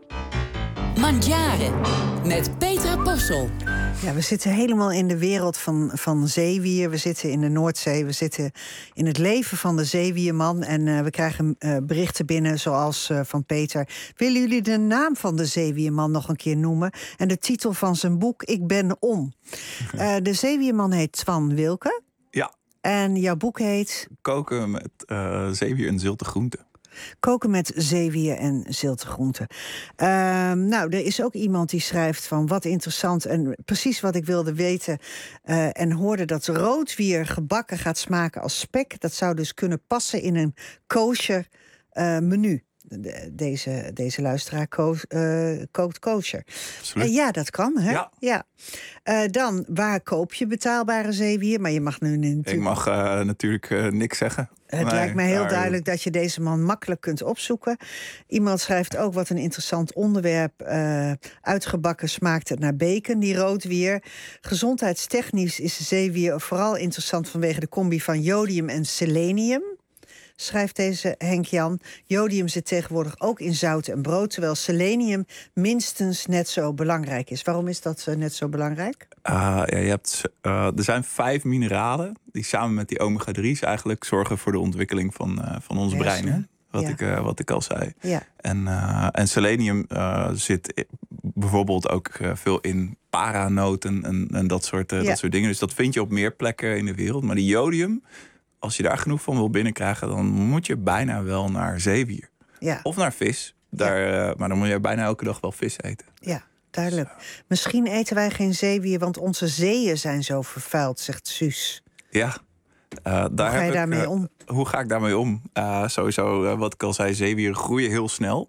Mandjaren met Petra Possel. Ja, we zitten helemaal in de wereld van, van zeewier. We zitten in de Noordzee. We zitten in het leven van de zeewierman. En uh, we krijgen uh, berichten binnen zoals uh, van Peter. Willen jullie de naam van de zeewierman nog een keer noemen? En de titel van zijn boek Ik ben om. Uh, de zeewierman heet Twan Wilke. Ja. En jouw boek heet? Koken met uh, zeewier en zilte groenten. Koken met zeewier en zilte groenten. Uh, nou, er is ook iemand die schrijft van wat interessant en precies wat ik wilde weten. Uh, en hoorde dat roodwier gebakken gaat smaken als spek. Dat zou dus kunnen passen in een kosher uh, menu. De, deze, deze luisteraar ko, uh, kookt kosher. Uh, ja, dat kan, hè? Ja. ja. Uh, dan, waar koop je betaalbare zeewier? Maar je mag nu natuurlijk... Ik mag uh, natuurlijk uh, niks zeggen. Het nee, lijkt mij heel maar... duidelijk dat je deze man makkelijk kunt opzoeken. Iemand schrijft ook wat een interessant onderwerp. Uh, uitgebakken smaakt het naar bacon, die roodwier. Gezondheidstechnisch is zeewier vooral interessant vanwege de combi van jodium en selenium. Schrijft deze Henk Jan. Jodium zit tegenwoordig ook in zout en brood, terwijl selenium minstens net zo belangrijk is. Waarom is dat uh, net zo belangrijk? Uh, ja, je hebt, uh, er zijn vijf mineralen die samen met die omega drie's eigenlijk zorgen voor de ontwikkeling van, uh, van ons brein. Hè? Wat, ja. ik, uh, wat ik al zei. Ja. En, uh, en selenium uh, zit bijvoorbeeld ook uh, veel in paranoten en, en dat, soort, uh, ja. dat soort dingen. Dus dat vind je op meer plekken in de wereld. Maar die jodium, als je daar genoeg van wil binnenkrijgen, dan moet je bijna wel naar zeewier. Ja. Of naar vis. Daar, ja. uh, maar dan moet je bijna elke dag wel vis eten. Ja, duidelijk. Misschien eten wij geen zeewier, want onze zeeën zijn zo vervuild, zegt Suus. Ja. Uh, daar hoe ga je heb daarmee ik, uh, om? Hoe ga ik daarmee om? Uh, sowieso, uh, wat ik al zei, zeewieren groeien heel snel.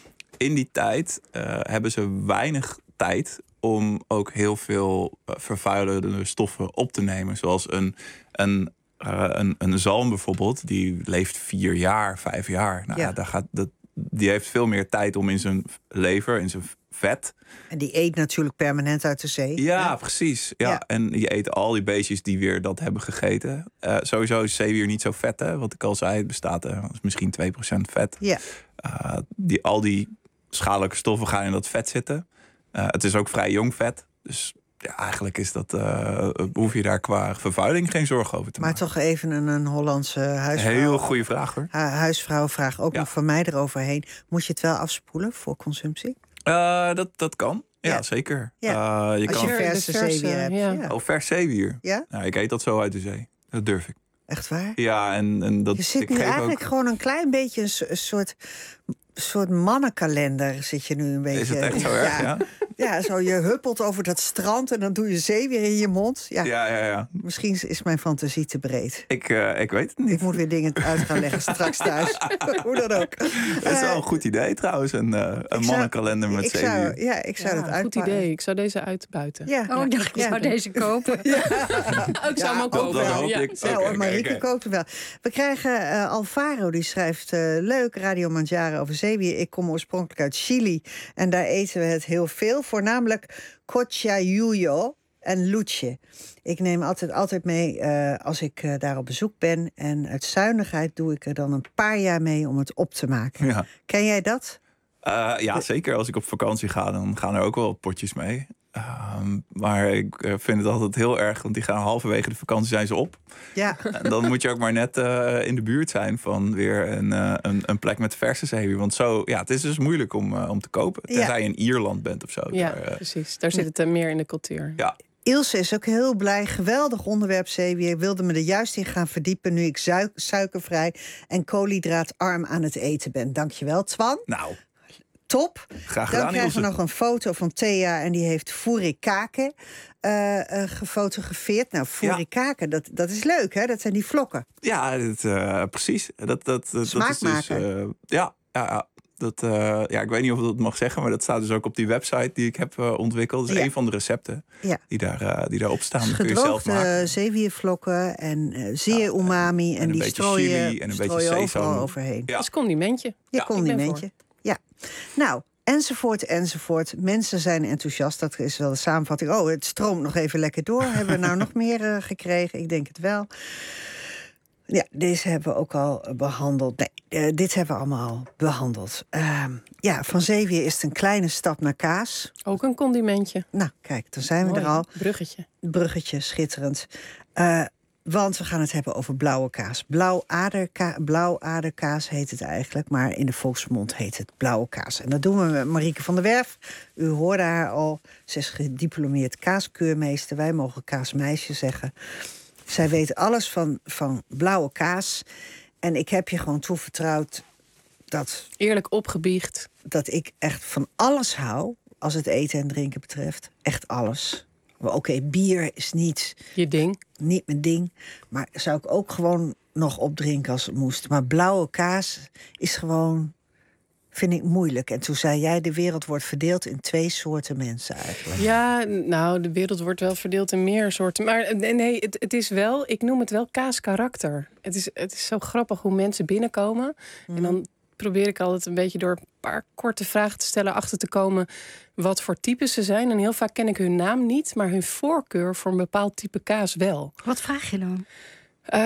In die tijd uh, hebben ze weinig tijd om ook heel veel uh, vervuilende stoffen op te nemen. Zoals een, een, uh, een, een zalm bijvoorbeeld, die leeft vier jaar, vijf jaar. Nou, ja. Ja, daar gaat, dat, die heeft veel meer tijd om in zijn lever, in zijn vet. En die eet natuurlijk permanent uit de zee. Ja, hè? precies. Ja. Ja. En je eet al die beestjes die weer dat hebben gegeten. Uh, sowieso is zeewier niet zo vet, hè. Wat ik al zei, het bestaat uh, misschien twee procent vet. Ja. Uh, die, al die schadelijke stoffen gaan in dat vet zitten. Uh, het is ook vrij jong vet. Dus ja, eigenlijk is dat, uh, hoef je daar qua vervuiling geen zorgen over te maar maken. toch even een, een Hollandse huisvrouw. Heel goede vraag, hoor. Hu- huisvrouw vraagt ook Ja. nog van mij eroverheen. Moet je het wel afspoelen voor consumptie? Uh, dat, dat kan. Ja, Ja. zeker. Ja. Uh, je Als kan... je verse zeewier hebt. ja. Ja. Oh, vers zeewier. Ja? Nou, ik eet dat zo uit de zee. Dat durf ik. Echt waar? Ja, en, en dat Je zit ik nu geef eigenlijk ook... gewoon een klein beetje een, so- een soort, soort mannenkalender. Zit je nu een beetje. Is het echt zo erg, ja? Ja, zo je huppelt over dat strand en dan doe je zee weer in je mond. Ja, ja, ja. ja. Misschien is mijn fantasie te breed. Ik, uh, ik weet het niet. Ik moet weer dingen uit gaan leggen straks thuis. Hoe dan ook. Het is wel een goed idee trouwens, een, uh, een mannenkalender met ik zeven zou, uur. Ja, ik zou ja, dat uitpakken. Goed idee. Ik zou deze uitbuiten. Ja. Oh, ik dacht, ik ja. zou deze kopen. Ja. Ik zou hem ook kopen. Dat hoop Ja, ik. Ja, Okay, hoor, Marieke okay, okay. koopt hem wel. We krijgen uh, Alvaro, die schrijft uh, leuk, Radio Mandjaren over zeewier. Ik kom oorspronkelijk uit Chili en daar eten we het heel veel. Voornamelijk cochayuyo en luche. Ik neem altijd, altijd mee uh, als ik uh, daar op bezoek ben. En uit zuinigheid doe ik er dan een paar jaar mee om het op te maken. Ja. Ken jij dat? Uh, ja, zeker. Als ik op vakantie ga, dan gaan er ook wel potjes mee. Um, maar ik uh, vind het altijd heel erg, want die gaan halverwege de vakantie zijn ze op. Ja. En dan moet je ook maar net uh, in de buurt zijn van weer een, uh, een, een plek met verse zeewier. Want zo, ja, het is dus moeilijk om, uh, om te kopen. Tenzij ja. je in Ierland bent of zo. Ja, daar, uh, precies. Daar zit het uh, meer in de cultuur. Ja. Ilse is ook heel blij. Geweldig onderwerp zeewier. Ik wilde me er juist in gaan verdiepen nu ik zuik, suikervrij en koolhydraatarm aan het eten ben. Dankjewel, Twan. Nou. Top. Graag gedaan, Dan krijgen Ilse. we nog een foto van Thea en die heeft furikake uh, uh, gefotografeerd. Nou, furikake, ja. dat, dat is leuk, hè? Dat zijn die vlokken. Ja, dat, uh, precies. Dat, dat, dat, dat is dus, uh, ja, ja, ja. Dat, uh, ja, ik weet niet of ik dat mag zeggen, maar dat staat dus ook op die website die ik heb uh, ontwikkeld. Dat is ja. een van de recepten ja. die, daar, uh, die daarop staan. Dat kun je zelf maken. Zeewiervlokken en uh, zeer ja, umami. En, en die strooien, chili en een strooien beetje overal overheen. Ja. Dat is condimentje. Ja, ja condimentje. Ja. Nou, enzovoort, enzovoort. Mensen zijn enthousiast. Dat is wel de samenvatting. Oh, het stroomt nog even lekker door. Hebben we nou nog meer uh, gekregen? Ik denk het wel. Ja, deze hebben we ook al behandeld. Nee, uh, dit hebben we allemaal al behandeld. Uh, ja, van zeewier is het een kleine stap naar kaas. Ook een condimentje. Nou, kijk, dan zijn we Mooi, er al. Bruggetje. Bruggetje, schitterend. Uh, want we gaan het hebben over blauwe kaas. Blauw aderka- blauwaderkaas heet het eigenlijk, maar in de volksmond heet het blauwe kaas. En dat doen we met Marieke van der Werf. U hoorde haar al. Ze is gediplomeerd kaaskeurmeester. Wij mogen kaasmeisje zeggen. Zij weet alles van, van blauwe kaas. En ik heb je gewoon toevertrouwd dat... Eerlijk opgebiecht. Dat ik echt van alles hou, als het eten en drinken betreft. Echt alles. Oké, okay, bier is niet... Je ding. Niet mijn ding. Maar zou ik ook gewoon nog opdrinken als het moest. Maar blauwe kaas is gewoon... vind ik moeilijk. En toen zei jij, de wereld wordt verdeeld in twee soorten mensen eigenlijk. Ja, nou, de wereld wordt wel verdeeld in meer soorten. Maar nee, het, het is wel, ik noem het wel kaaskarakter. Het is, het is zo grappig hoe mensen binnenkomen. Mm. En dan probeer ik altijd een beetje door een paar korte vragen te stellen achter te komen wat voor types ze zijn. En heel vaak ken ik hun naam niet, maar hun voorkeur voor een bepaald type kaas wel. Wat vraag je dan? Uh,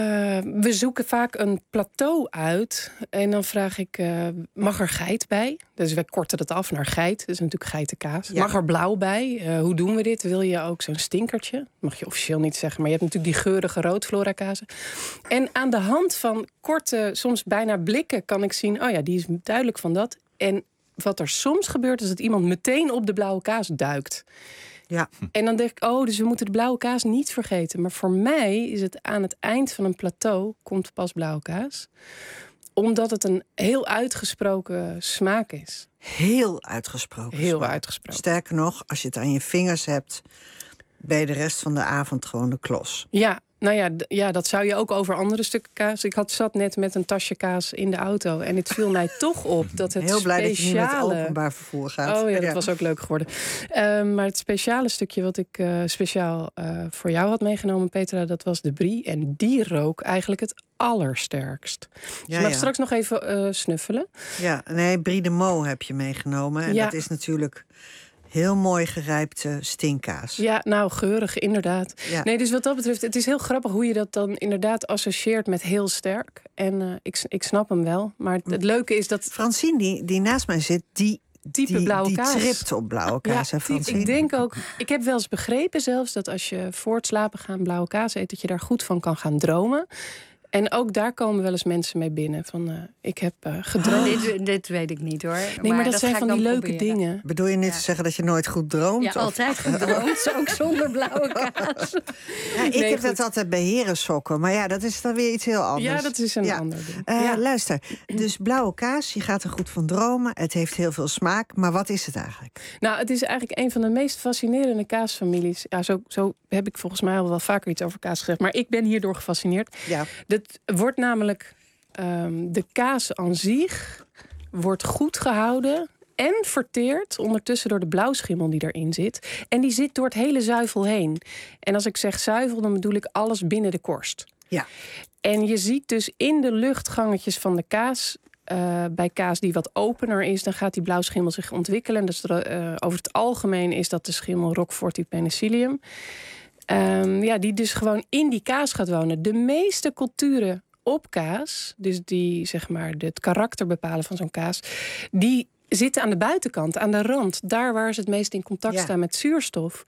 we zoeken vaak een plateau uit. En dan vraag ik, uh, mag er geit bij? Dus we korten het af naar geit. Dat is natuurlijk geitenkaas. Ja. Mag er blauw bij? Uh, hoe doen we dit? Wil je ook zo'n stinkertje? Dat mag je officieel niet zeggen. Maar je hebt natuurlijk die geurige roodflorakazen. En aan de hand van korte, soms bijna blikken kan ik zien... oh ja, die is duidelijk van dat. En wat er soms gebeurt is dat iemand meteen op de blauwe kaas duikt. Ja. En dan denk ik, oh, dus we moeten de blauwe kaas niet vergeten. Maar voor mij is het aan het eind van een plateau komt pas blauwe kaas. Omdat het een heel uitgesproken smaak is. Heel uitgesproken Heel smaak. uitgesproken. Sterker nog, als je het aan je vingers hebt, ben je de rest van de avond gewoon de klos. Ja, nou ja, d- ja, dat zou je ook over andere stukken kaas. Ik had zat net met een tasje kaas in de auto. En het viel mij toch op dat het Heel blij speciale... dat je niet met openbaar vervoer gaat. Oh ja, dat ja. was ook leuk geworden. Uh, maar het speciale stukje wat ik uh, speciaal uh, voor jou had meegenomen, Petra, dat was de brie. En die rook eigenlijk het allersterkst. Dus Ja, je mag ja. straks nog even uh, snuffelen. Ja, nee, brie de Meaux heb je meegenomen. En Ja. dat is natuurlijk heel mooi gerijpte stinkkaas. Ja, nou, geurig, inderdaad. Ja. Nee, dus wat dat betreft, het is heel grappig hoe je dat dan inderdaad associeert met heel sterk. En uh, ik, ik snap hem wel. Maar het, het leuke is dat... Francine, die, die naast mij zit, die, Type die, blauwe die kaas. tript op blauwe kaas. Ja, hè, Francine? ik denk ook... Ik heb wel eens begrepen zelfs dat als je voor het slapen gaan blauwe kaas eet, dat je daar goed van kan gaan dromen. En ook daar komen wel eens mensen mee binnen. Van, uh, ik heb uh, gedroomd. Dit, dit weet ik niet hoor. Nee, maar, maar dat, dat zijn van die leuke proberen. dingen. Bedoel je niet Ja. te zeggen dat je nooit goed droomt? Ja, of? altijd gedroomd. Ook zonder blauwe kaas. Ja, ik Nee, heb goed. dat altijd bij herensokken. Maar ja, dat is dan weer iets heel anders. Ja, dat is een Ja. ander ding. Uh, Ja. Luister, dus blauwe kaas, je gaat er goed van dromen. Het heeft heel veel smaak. Maar wat is het eigenlijk? Nou, het is eigenlijk een van de meest fascinerende kaasfamilies. Ja, zo, zo heb ik volgens mij al wel vaker iets over kaas gezegd. Maar ik ben hierdoor gefascineerd. Ja. Dat wordt namelijk... Um, de kaas aan zich wordt goed gehouden en verteerd ondertussen door de blauwschimmel die erin zit. En die zit door het hele zuivel heen. En als ik zeg zuivel, dan bedoel ik alles binnen de korst. Ja. En je ziet dus in de luchtgangetjes van de kaas... Uh, bij kaas die wat opener is, dan gaat die blauwschimmel zich ontwikkelen. Dus uh, over het algemeen is dat de schimmel Roqueforti penicillium. Um, ja, die dus gewoon in die kaas gaat wonen. De meeste culturen op kaas, dus die zeg maar het karakter bepalen van zo'n kaas, die zitten aan de buitenkant, aan de rand, daar waar ze het meest in contact Ja. staan met zuurstof.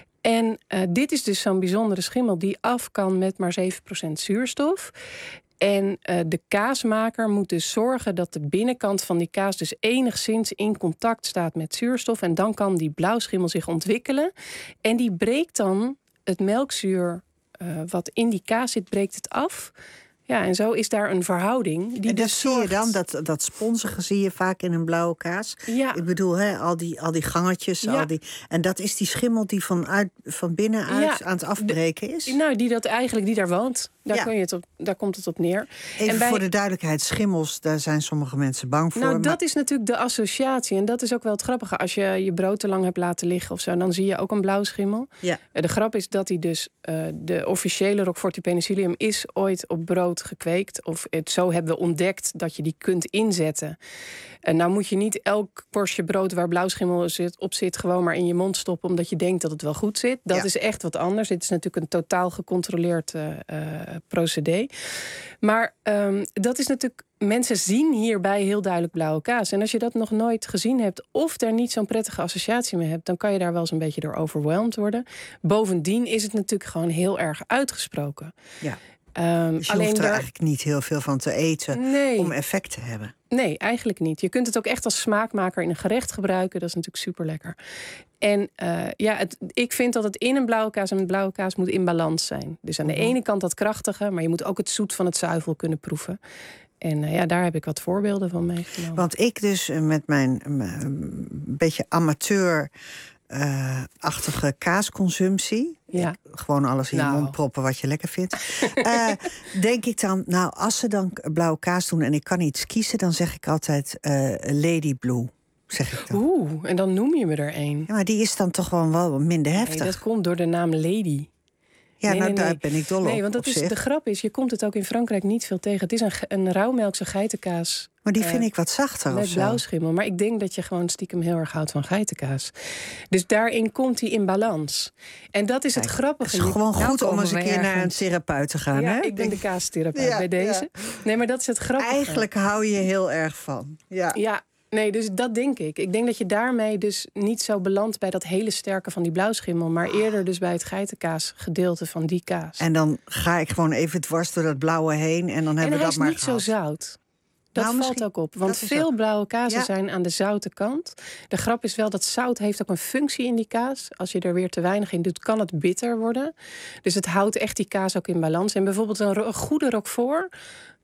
En uh, dit is dus zo'n bijzondere schimmel die af kan met maar zeven procent zuurstof. En uh, de kaasmaker moet dus zorgen dat de binnenkant van die kaas dus enigszins in contact staat met zuurstof. En dan kan die blauwschimmel zich ontwikkelen. En die breekt dan het melkzuur uh, wat in die kaas zit, breekt het af. Ja, en zo is daar een verhouding. Die en dat dus zie je zorgt... dan, dat, dat sponsige zie je vaak in een blauwe kaas. Ja. Ik bedoel, hè, al, die, al die gangetjes. Ja. Al die, en dat is die schimmel die van, uit, van binnenuit Ja. aan het afbreken is. Nou, die dat eigenlijk die daar woont. Daar, Ja. kun je het op, daar komt het op neer. Even en bij... voor de duidelijkheid, schimmels, daar zijn sommige mensen bang voor. Nou, maar... dat is natuurlijk de associatie. En dat is ook wel het grappige. Als je je brood te lang hebt laten liggen of zo, dan zie je ook een blauwschimmel. Ja. De grap is dat hij dus, uh, de officiële Roqueforti penicillium is ooit op brood gekweekt. Of het, zo hebben we ontdekt dat je die kunt inzetten. En nou moet je niet elk korstje brood waar blauwschimmel zit, op zit gewoon maar in je mond stoppen omdat je denkt dat het wel goed zit. Dat Ja. is echt wat anders. Dit is natuurlijk een totaal gecontroleerd uh, uh, procedé. Maar um, dat is natuurlijk... Mensen zien hierbij heel duidelijk blauwe kaas. En als je dat nog nooit gezien hebt of er niet zo'n prettige associatie mee hebt, dan kan je daar wel eens een beetje door overwhelmed worden. Bovendien is het natuurlijk gewoon heel erg uitgesproken. Ja. Um, Dus je alleen hoeft er daar... eigenlijk niet heel veel van te eten nee. om effect te hebben. Nee, eigenlijk niet. Je kunt het ook echt als smaakmaker in een gerecht gebruiken. Dat is natuurlijk super lekker. En uh, ja, het, ik vind dat het in een blauwe kaas en een blauwe kaas moet in balans zijn. Dus aan de Mm-hmm. ene kant dat krachtige, maar je moet ook het zoet van het zuivel kunnen proeven. En uh, ja, daar heb ik wat voorbeelden van meegenomen. Want ik dus uh, met mijn uh, beetje amateur... Uh, achtige kaasconsumptie. Ja. Ik, gewoon alles in nou. je mond proppen wat je lekker vindt. uh, denk ik dan, nou, als ze dan blauwe kaas doen en ik kan iets kiezen, dan zeg ik altijd uh, Lady Blue. Zeg ik dan. Oeh, en dan noem je me er een. Ja, maar die is dan toch gewoon wel minder heftig. Nee, dat komt door de naam Lady. Ja, nee, nou, nee, daar nee. ben ik dol op. Nee, want dat op is, zich. de grap is, je komt het ook in Frankrijk niet veel tegen. Het is een, een rauwmelkse geitenkaas. Maar die vind uh, ik wat zachter of met zo. blauwschimmel. Maar ik denk dat je gewoon stiekem heel erg houdt van geitenkaas. Dus daarin komt hij in balans. En dat is het Kijk, grappige. Het is gewoon Nou goed om komen eens een we keer naar een ergens. therapeut te gaan. Ja, hè? ik ben de kaastherapeut Ja, bij deze. ja. Nee, maar dat is het grappige. Eigenlijk hou je heel erg van. Ja. Ja, nee, dus dat denk ik. Ik denk dat je daarmee dus niet zo belandt bij dat hele sterke van die blauwschimmel, maar eerder dus bij het geitenkaasgedeelte van die kaas. En dan ga ik gewoon even dwars door dat blauwe heen en dan En hebben we hij dat is maar niet gehad. zo zout. Dat Nou, valt misschien- ook op. Want dat is veel ook- blauwe kazen Ja. zijn aan de zoute kant. De grap is wel dat zout heeft ook een functie in die kaas. Als je er weer te weinig in doet, kan het bitter worden. Dus het houdt echt die kaas ook in balans. En bijvoorbeeld een, ro- een goede Roquefort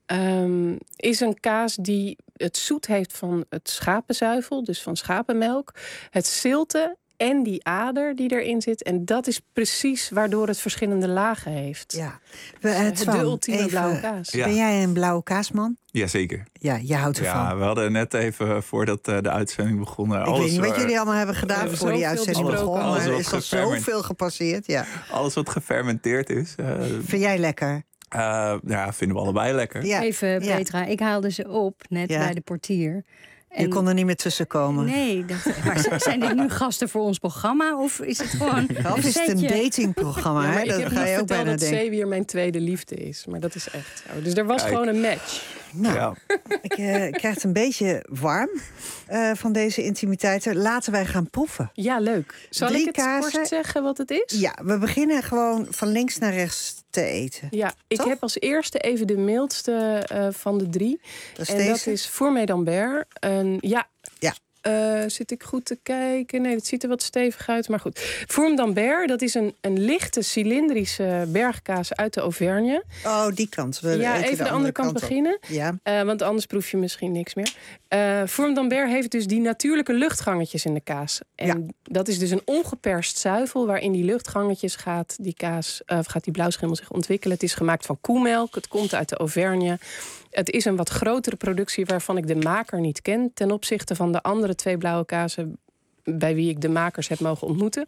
um, is een kaas die het zoet heeft van het schapenzuivel, dus van schapenmelk, het zilte en die ader die erin zit. En dat is precies waardoor het verschillende lagen heeft. Ja. We, Dus, uh, uh, Twan, de ultieme even, blauwe kaas. Ja. Ben jij een blauwe kaasman? Jazeker. Ja, je houdt ervan. Ja, we hadden net even voordat uh, de uitzending begon. Ik weet niet wat jullie allemaal hebben gedaan hebben voor die zoveel uitzending besproken. begon. Alles Maar er wat is al geferment- zoveel gepasseerd. Ja. Alles wat gefermenteerd is. Uh, Vind jij lekker? uh, ja, vinden we allebei lekker. Ja. Even, Ja. Petra, ik haalde ze op net Ja. bij de portier. Je kon er niet meer tussen komen. Nee, dat, maar z- zijn dit nu gasten voor ons programma? Of is het gewoon Of is het een setje? datingprogramma? Ja, hè? maar ik Dat heb ga niet je ook verteld bijna dat denken. zeewier mijn tweede liefde is. Maar dat is echt zo. Dus er was Kijk. gewoon een match. Nou, Ja. ik uh, krijg het een beetje warm uh, van deze intimiteiten. Laten wij gaan proeven. Ja, leuk. Zal Drie ik het kazen. kort zeggen wat het is? Ja, we beginnen gewoon van links naar rechts te eten. Ja, ik Toch? heb als eerste even de mildste uh, van de drie. Dat is en deze? dat is Fourmé d'Ambert. Een, ja, ja. Uh, zit ik goed te kijken? Nee, het ziet er wat stevig uit, maar goed. Fourmé d'Ambert, dat is een, een lichte, cilindrische bergkaas uit de Auvergne. Oh, die kant. We ja, even de, de andere, andere kant, kant beginnen. Ja. Uh, want anders proef je misschien niks meer. Uh, Fourmé d'Ambert heeft dus die natuurlijke luchtgangetjes in de kaas. En ja. dat is dus een ongeperst zuivel waarin die luchtgangetjes gaat die kaas, uh, gaat die blauwschimmel zich ontwikkelen. Het is gemaakt van koemelk, het komt uit de Auvergne. Het is een wat grotere productie waarvan ik de maker niet ken ten opzichte van de andere twee blauwe kazen bij wie ik de makers heb mogen ontmoeten.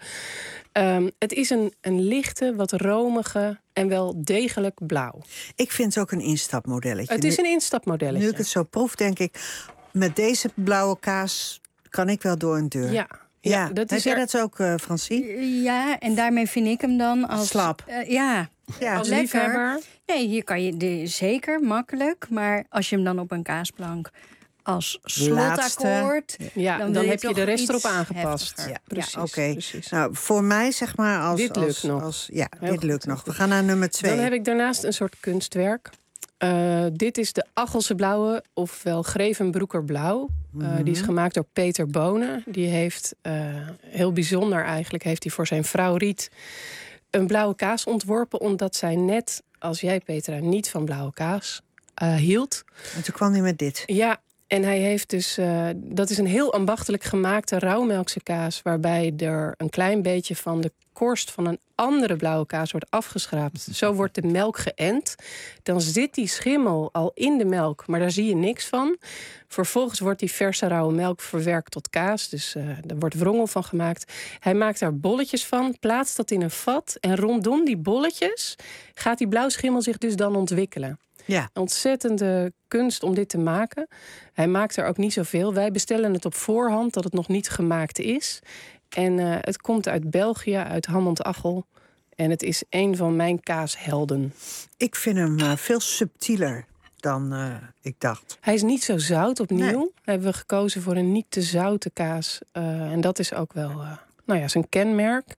Um, het is een, een lichte, wat romige en wel degelijk blauw. Ik vind het ook een instapmodelletje. Het is een instapmodelletje. Nu ik het zo proef, denk ik, met deze blauwe kaas kan ik wel door een deur. Ja. Ja, ja dat heb is jij er... dat ook, uh, Francie? Ja, en daarmee vind ik hem dan als... Slap. Uh, ja. ja, als lekker. liefhebber. Nee, hier kan je de, zeker makkelijk. Maar als je hem dan op een kaasplank als slotakkoord... Ja, dan, dan heb je de rest erop aangepast. Heftiger. Ja, precies. Ja, Oké. Okay. Precies. Nou, voor mij zeg maar als... Dit lukt als, nog. Als, ja, Heel dit goed, lukt nog. goed. We gaan naar nummer twee. Dan heb ik daarnaast een soort kunstwerk. Uh, dit is de Achelse Blauwe, ofwel Grevenbroeker Blauw. Uh, mm-hmm. Die is gemaakt door Peter Bonen. Die heeft, uh, heel bijzonder eigenlijk, heeft hij voor zijn vrouw Riet een blauwe kaas ontworpen, omdat zij net, als jij Petra, niet van blauwe kaas uh, hield. En toen kwam hij met dit. Ja, en hij heeft dus, uh, dat is een heel ambachtelijk gemaakte rauwmelkse kaas, waarbij er een klein beetje van de korst van een andere blauwe kaas wordt afgeschraapt. Zo wordt de melk geënt. Dan zit die schimmel al in de melk, maar daar zie je niks van. Vervolgens wordt die verse rauwe melk verwerkt tot kaas. Dus uh, er wordt wrongel van gemaakt. Hij maakt daar bolletjes van, plaatst dat in een vat. En rondom die bolletjes gaat die blauwschimmel zich dus dan ontwikkelen. Ja. Ontzettende kunst om dit te maken. Hij maakt er ook niet zoveel. Wij bestellen het op voorhand, dat het nog niet gemaakt is. En uh, het komt uit België, uit Hammond-Achel. En het is een van mijn kaashelden. Ik vind hem uh, veel subtieler dan uh, ik dacht. Hij is niet zo zout opnieuw. Nee. Hebben we gekozen voor een niet te zoute kaas. Uh, en dat is ook wel uh, nou ja, zijn kenmerk.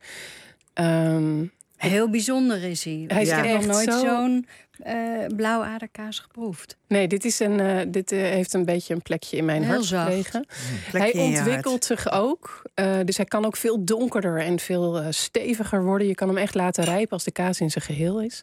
Um, Heel bijzonder is hij. Hij is ja. Ik heb nog nooit zo... zo'n uh, blauw aderkaas geproefd. Nee, dit, is een, uh, dit uh, heeft een beetje een plekje in mijn Heel hart zacht. gekregen. Mm, hij ontwikkelt zich ook. Uh, dus hij kan ook veel donkerder en veel uh, steviger worden. Je kan hem echt laten rijpen als de kaas in zijn geheel is.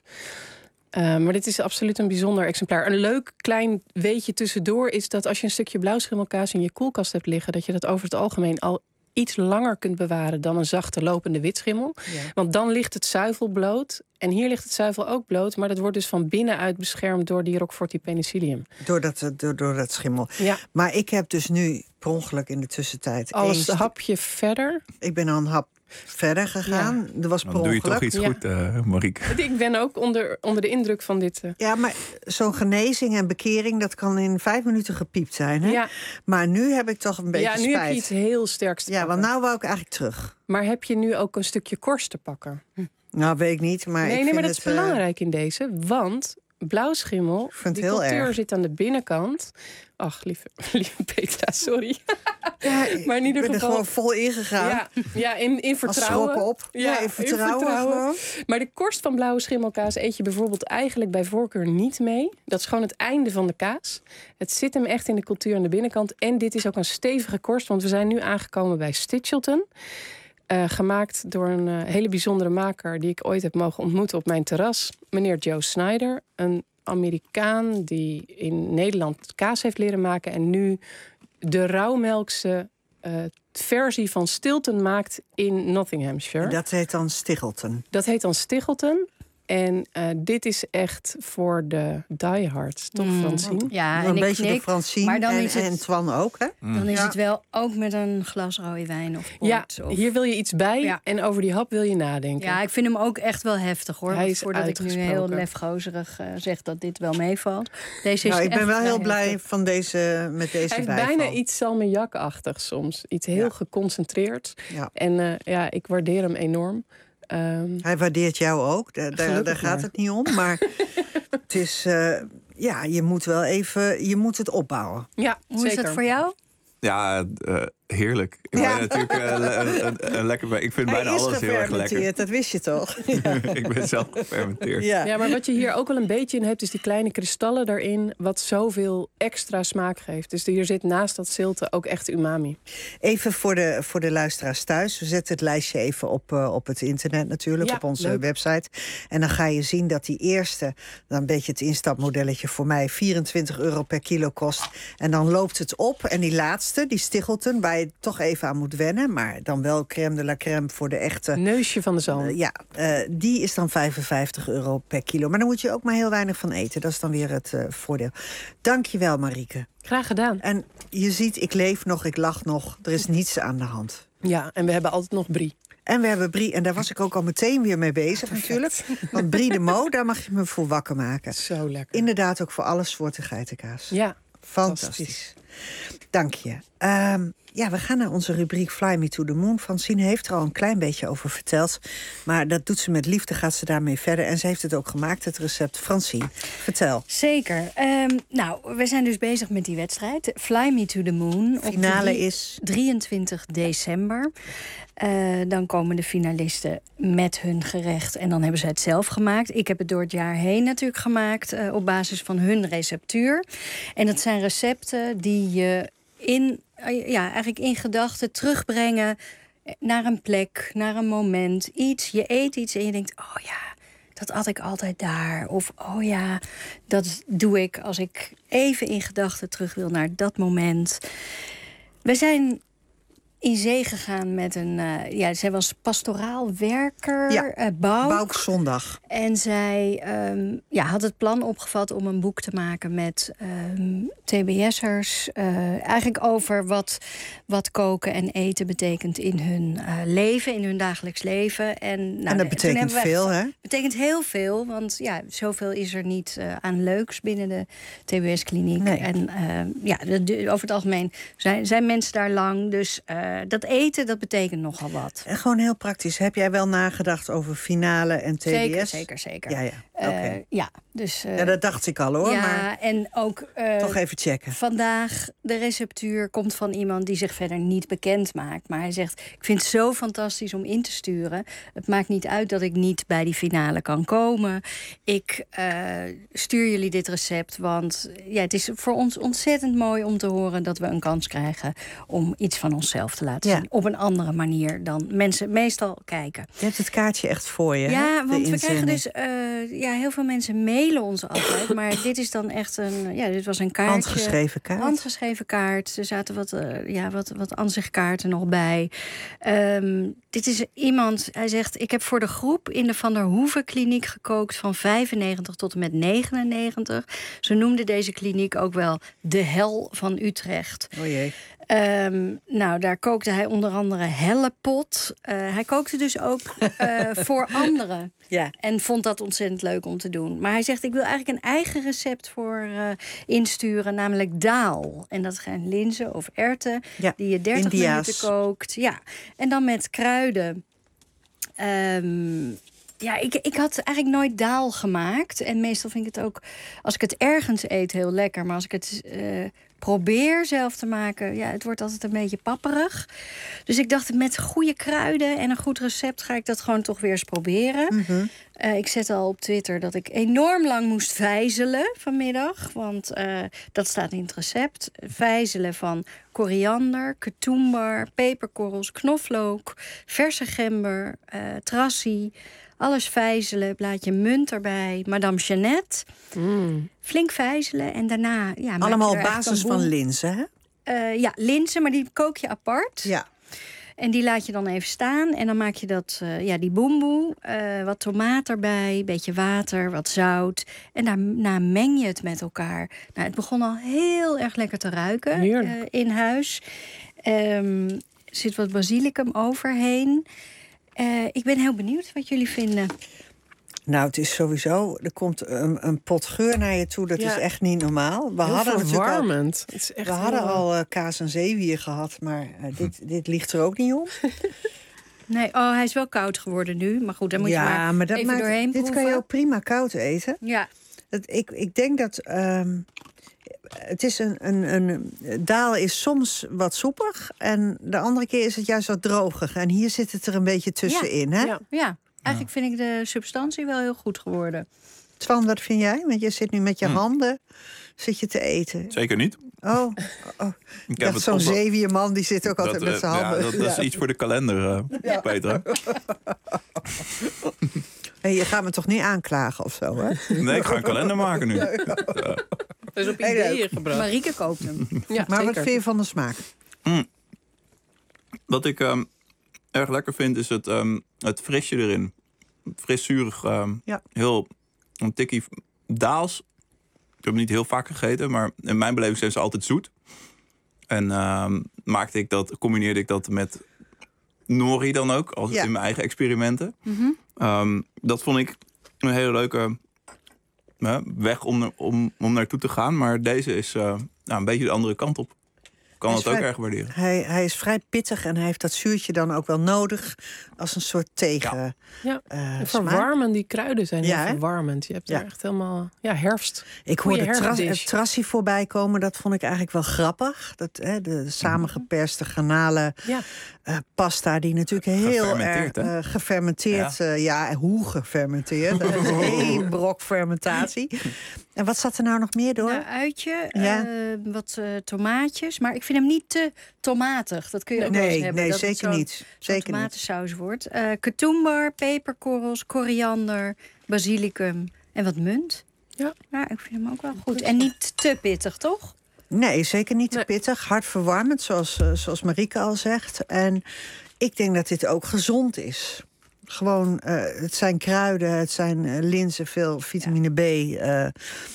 Uh, maar dit is absoluut een bijzonder exemplaar. Een leuk klein weetje tussendoor is dat als je een stukje blauwschimmelkaas in je koelkast hebt liggen, dat je dat over het algemeen al iets langer kunt bewaren dan een zachte lopende witschimmel. Ja. Want dan ligt het zuivel bloot. En hier ligt het zuivel ook bloot. Maar dat wordt dus van binnenuit beschermd door die Roquefort penicillium. Door dat, door, door dat schimmel. Ja. Maar ik heb dus nu per ongeluk in de tussentijd... Als een hapje verder. Ik ben al een hap verder gegaan. Ja. Dat was per Dan doe je ongeluk. toch iets ja. goed, uh, Marieke. Ik ben ook onder, onder de indruk van dit. Uh... Ja, maar zo'n genezing en bekering, dat kan in vijf minuten gepiept zijn. Hè? Ja. Maar nu heb ik toch een beetje spijt. Ja, nu spijt. heb je iets heel sterks te ja, pakken. want nou wou ik eigenlijk terug. Maar heb je nu ook een stukje korst te pakken? Hm. Nou, weet ik niet. Maar nee, ik nee, vind maar dat het, is belangrijk in deze. Want blauwschimmel, vind die heel cultuur erg. zit aan de binnenkant. Ach, lieve, lieve Petra, sorry. Ja, maar in ieder ik ben geval, er gewoon vol ingegaan. Ja, ja in, in vertrouwen. Als op. Ja, ja, in vertrouwen. In vertrouwen. Maar de korst van blauwe schimmelkaas eet je bijvoorbeeld eigenlijk bij voorkeur niet mee. Dat is gewoon het einde van de kaas. Het zit hem echt in de cultuur aan de binnenkant. En dit is ook een stevige korst, want we zijn nu aangekomen bij Stichelton. Uh, gemaakt door een uh, hele bijzondere maker die ik ooit heb mogen ontmoeten op mijn terras. Meneer Joe Snyder, een Amerikaan die in Nederland kaas heeft leren maken en nu de rauwmelkse uh, versie van Stilton maakt in Nottinghamshire. Dat heet dan Stichelton. Dat heet dan Stichelton. En uh, dit is echt voor de diehards, toch, mm. Francine? Ja, en een ik beetje knik, de Francine maar dan en, is het, en Twan ook, hè? Mm. Dan is ja. het wel ook met een glas rode wijn of port. Ja, of... hier wil je iets bij ja. en over die hap wil je nadenken. Ja, ik vind hem ook echt wel heftig, hoor. Hij is Voordat ik nu heel lefgozerig uh, zeg dat dit wel meevalt. Deze is nou, ik ben echt wel heel heftig. blij van deze, met deze Hij bijval. heeft bijna iets salmiakachtig soms. Iets heel ja. geconcentreerd. Ja. En uh, ja, ik waardeer hem enorm. Um, Hij waardeert jou ook, daar, daar, daar gaat maar. het niet om. Maar het is, uh, ja, je moet wel even, je moet het opbouwen. Ja, Hoe zeker. is dat voor jou? Ja, uh, Heerlijk. Ik Ja. ben natuurlijk uh, een, een, een lekker bij. Ik vind Hij bijna is alles heel erg lekker. gefermenteerd, dat wist je toch? Ja. Ik ben zelf gefermenteerd. Ja. Ja, maar wat je hier ook wel een beetje in hebt, is die kleine kristallen daarin, wat zoveel extra smaak geeft. Dus hier zit naast dat zilte ook echt umami. Even voor de, voor de luisteraars thuis. We zetten het lijstje even op, uh, op het internet natuurlijk, Ja, op onze leuk. website. En dan ga je zien dat die eerste, dan een beetje het instapmodelletje voor mij, vierentwintig euro per kilo kost. En dan loopt het op. En die laatste, die Stichelton, waar je toch even aan moet wennen, maar dan wel crème de la crème voor de echte. Neusje van de zalm. Uh, ja, uh, die is dan vijfenvijftig euro per kilo. Maar dan moet je ook maar heel weinig van eten. Dat is dan weer het uh, voordeel. Dank je wel, Marieke. Graag gedaan. En je ziet, ik leef nog, ik lach nog. Er is niets aan de hand. Ja, en we hebben altijd nog brie. En we hebben Brie, en daar was ik ook al meteen weer mee bezig natuurlijk. Want Brie de Mo, daar mag je me voor wakker maken. Zo lekker. Inderdaad ook voor alle soorten geitenkaas. Ja, fantastisch. Dank je. Um, ja, we gaan naar onze rubriek Fly Me to the Moon. Francine heeft er al een klein beetje over verteld. Maar dat doet ze met liefde, gaat ze daarmee verder. En ze heeft het ook gemaakt, het recept. Francine, vertel. Zeker. Um, nou, we zijn dus bezig met die wedstrijd. Fly Me to the Moon. Finale op is drieëntwintig december. Uh, dan komen de finalisten met hun gerecht. En dan hebben ze het zelf gemaakt. Ik heb het door het jaar heen natuurlijk gemaakt. Uh, op basis van hun receptuur. En dat zijn recepten die je in, uh, ja, eigenlijk in gedachten terugbrengen naar een plek, naar een moment. Iets, je eet iets en je denkt, oh ja, dat at ik altijd daar. Of oh ja, dat doe ik als ik even in gedachten terug wil naar dat moment. We zijn in zee gegaan met een, uh, ja, zij was pastoraal werker, ja, uh, Bouk. Bouk Zondag. En zij um, ja, had het plan opgevat om een boek te maken met um, T B S'ers. Uh, eigenlijk over wat, wat koken en eten betekent in hun uh, leven, in hun dagelijks leven. En, nou, en dat betekent wij, veel, hè? betekent heel veel, want ja, zoveel is er niet uh, aan leuks binnen de T B S-kliniek. Nee. En uh, ja, de, de, over het algemeen zijn, zijn mensen daar lang, dus Uh, dat eten, dat betekent nogal wat. En gewoon heel praktisch. Heb jij wel nagedacht over finale en T B S? Zeker, zeker, zeker. Ja, ja. Uh, Okay. ja, dus, uh, ja, dat dacht ik al hoor. Ja, maar en ook uh, toch even checken. Vandaag de receptuur komt van iemand die zich verder niet bekend maakt. Maar hij zegt, ik vind het zo fantastisch om in te sturen. Het maakt niet uit dat ik niet bij die finale kan komen. Ik uh, stuur jullie dit recept, want ja, het is voor ons ontzettend mooi om te horen dat we een kans krijgen om iets van onszelf te laten ja. zien. Op een andere manier dan mensen meestal kijken. Je hebt het kaartje echt voor je. Ja, hè? want we krijgen dus uh, ja, heel veel mensen mailen ons altijd. Maar dit is dan echt een, ja, dit was een kaartje. Handgeschreven kaart. Handgeschreven kaart. Er zaten wat, uh, ja, wat, wat aanzichtkaarten nog bij. Um, dit is iemand, hij zegt, ik heb voor de groep in de Van der Hoeven kliniek gekookt van vijfennegentig tot en met negenennegentig. Ze noemden deze kliniek ook wel de hel van Utrecht. O jee. Um, nou, daar kookte hij onder andere hellepot. Uh, hij kookte dus ook uh, voor anderen. Ja. En vond dat ontzettend leuk om te doen. Maar hij zegt, ik wil eigenlijk een eigen recept voor uh, insturen, namelijk daal. En dat zijn linzen of erwten, ja, die je dertig India's. minuten kookt. Ja. En dan met kruiden. Um, Ja, ik, ik had eigenlijk nooit daal gemaakt. En meestal vind ik het ook, als ik het ergens eet, heel lekker. Maar als ik het uh, probeer zelf te maken, ja, het wordt altijd een beetje papperig. Dus ik dacht, met goede kruiden en een goed recept ga ik dat gewoon toch weer eens proberen. Mm-hmm. Uh, ik zette al op Twitter dat ik enorm lang moest vijzelen vanmiddag. Want uh, dat staat in het recept. Vijzelen van koriander, ketumbar, peperkorrels, knoflook, verse gember, uh, trassie. Alles vijzelen, blaadje munt erbij, Madame Jeannette. Mm. Flink vijzelen en daarna... Ja, allemaal op basis van linzen, hè? Uh, ja, linzen, maar die kook je apart. Ja. En die laat je dan even staan. En dan maak je dat, uh, ja, die boemboe, uh, wat tomaat erbij, een beetje water, wat zout. En daarna meng je het met elkaar. Nou, het begon al heel erg lekker te ruiken uh, in huis. Um, er zit wat basilicum overheen. Uh, ik ben heel benieuwd wat jullie vinden. Nou, het is sowieso, er komt een, een pot geur naar je toe. Dat ja. is echt niet normaal. We heel hadden verwarmend. Al, het is echt we hadden heel... al uh, kaas en zeewier gehad, maar uh, dit, dit ligt er ook niet om. Nee, oh, hij is wel koud geworden nu. Maar goed, daar moet ja, je maar, maar dat even maakt, doorheen dit proeven. kan je ook prima koud eten. Ja. Dat, ik, ik denk dat... Um, Het is een, een, een daal is soms wat soepig en de andere keer is het juist wat droger. En hier zit het er een beetje tussenin, ja, hè? Ja, ja. Eigenlijk vind ik de substantie wel heel goed geworden. Twan, wat vind jij? Want je zit nu met je hmm. handen zit je te eten. Zeker niet. Oh, oh. Ik dacht, zo'n zeewierman die zit ook altijd dat, met zijn handen. Ja, dat, dat is ja. iets voor de kalender, uh, ja. Petra. Hey, je gaat me toch niet aanklagen of zo, hè? Nee, ik ga een kalender maken nu. Ja. Dus op ideeën gebracht. Marieke koopt hem. Ja, maar zeker. Wat vind je van de smaak? Mm. Wat ik um, erg lekker vind is het, um, het frisje erin. Friszurig, um, ja. heel een tikkie daals. Ik heb hem niet heel vaak gegeten, maar in mijn beleving zijn ze altijd zoet. En um, maakte ik dat, combineerde ik dat met nori dan ook, als ja. in mijn eigen experimenten. Mm-hmm. Um, dat vond ik een hele leuke uh, weg om, om, om naartoe te gaan. Maar deze is uh, nou, een beetje de andere kant op. Ik kan dat ook erg waarderen. Hij, hij is vrij pittig en hij heeft dat zuurtje dan ook wel nodig als een soort tegen. Ja, ja. Uh, verwarmen, die kruiden zijn ja, heel verwarmend. Je hebt ja. er echt helemaal ja, herfst. Ik hoorde tra- het trassie voorbij komen, dat vond ik eigenlijk wel grappig. Dat, hè, de samengeperste garnalen ja. uh, pasta, die natuurlijk heel erg uh, gefermenteerd... Ja. Uh, ja, hoe gefermenteerd? Dat is één brok fermentatie. En wat zat er nou nog meer door? Een uitje, ja. uh, wat uh, tomaatjes. Maar ik vind hem niet te tomatig. Dat kun je ook nee, wel eens hebben. Nee, dat zeker het niet. Zeker tomatensaus niet. wordt. Uh, ketumbar, peperkorrels, koriander, basilicum en wat munt. Ja. ja, ik vind hem ook wel goed. En niet te pittig, toch? Nee, zeker niet te nee. pittig. Hartverwarmend, zoals, uh, zoals Marieke al zegt. En ik denk dat dit ook gezond is. Gewoon, uh, het zijn kruiden, het zijn uh, linzen, veel vitamine B, uh,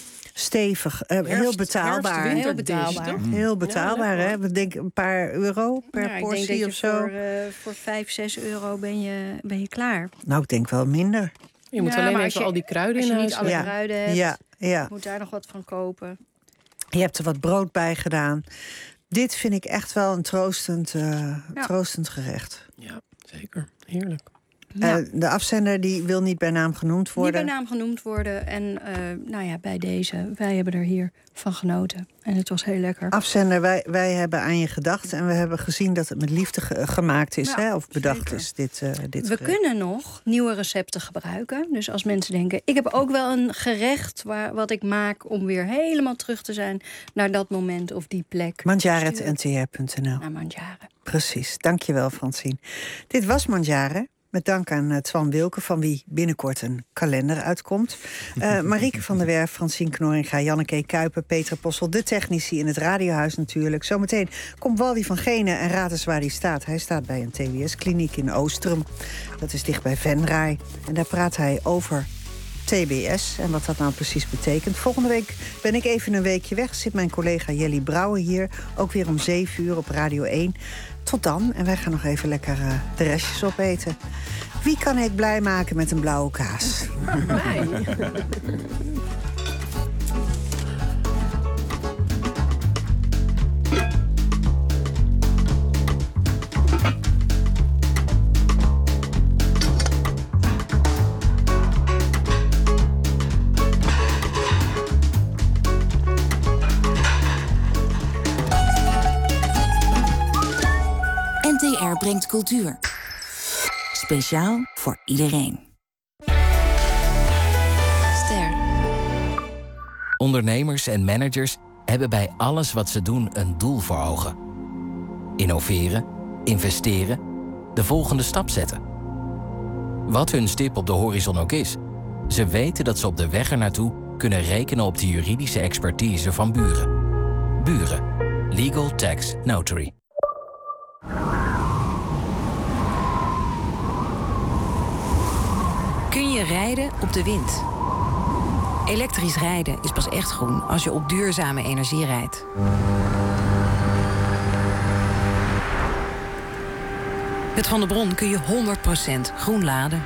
stevig, uh, herfst, heel betaalbaar. Herfst, heel betaalbaar. Mm. Heel betaalbaar, ja, hè? We denken een paar euro per ja, portie ik denk dat of zo. Voor, uh, voor vijf, zes euro ben je, ben je klaar. Nou, ik denk wel minder. Je moet ja, alleen even je, al die kruiden in huis. Als je niet alle ja. kruiden hebt, ja, ja. moet daar nog wat van kopen. Je hebt er wat brood bij gedaan. Dit vind ik echt wel een troostend, uh, ja. troostend gerecht. Ja, zeker. Heerlijk. Ja. Uh, de afzender die wil niet bij naam genoemd worden. Niet bij naam genoemd worden. En uh, nou ja, bij deze, wij hebben er hier van genoten. En het was heel lekker. Afzender, wij, wij hebben aan je gedacht. En we hebben gezien dat het met liefde ge- gemaakt is. Ja, hè, of bedacht zeker. is, dit, uh, dit We gerecht. kunnen nog nieuwe recepten gebruiken. Dus als mensen denken, ik heb ook wel een gerecht waar, wat ik maak om weer helemaal terug te zijn naar dat moment of die plek. Mandjaren punt n t r punt n l. Naar Mandjaren. Precies, dankjewel Francine. Dit was Mandjaren. Met dank aan uh, Twan Wilke, van wie binnenkort een kalender uitkomt. Uh, Marieke van der Werf, Francine Knorringa, Janneke Kuiper, Petra Possel, de technici in het Radiohuis natuurlijk. Zometeen komt Waldi van Genen en raad eens waar hij staat. Hij staat bij een T B S-kliniek in Oostrum. Dat is dicht bij Venray. En daar praat hij over T B S en wat dat nou precies betekent. Volgende week ben ik even een weekje weg. Zit mijn collega Jelly Brouwer hier. Ook weer om zeven uur op Radio één. Tot dan. En wij gaan nog even lekker uh, de restjes opeten. Wie kan ik blij maken met een blauwe kaas? Mij. N T R brengt cultuur. Speciaal voor iedereen. Ster. Ondernemers en managers hebben bij alles wat ze doen een doel voor ogen. Innoveren, investeren, de volgende stap zetten. Wat hun stip op de horizon ook is, ze weten dat ze op de weg ernaartoe kunnen rekenen op de juridische expertise van Buren. Buren. Legal Tax Notary. Kun je rijden op de wind? Elektrisch rijden is pas echt groen als je op duurzame energie rijdt. Met Van der Bron kun je honderd procent groen laden.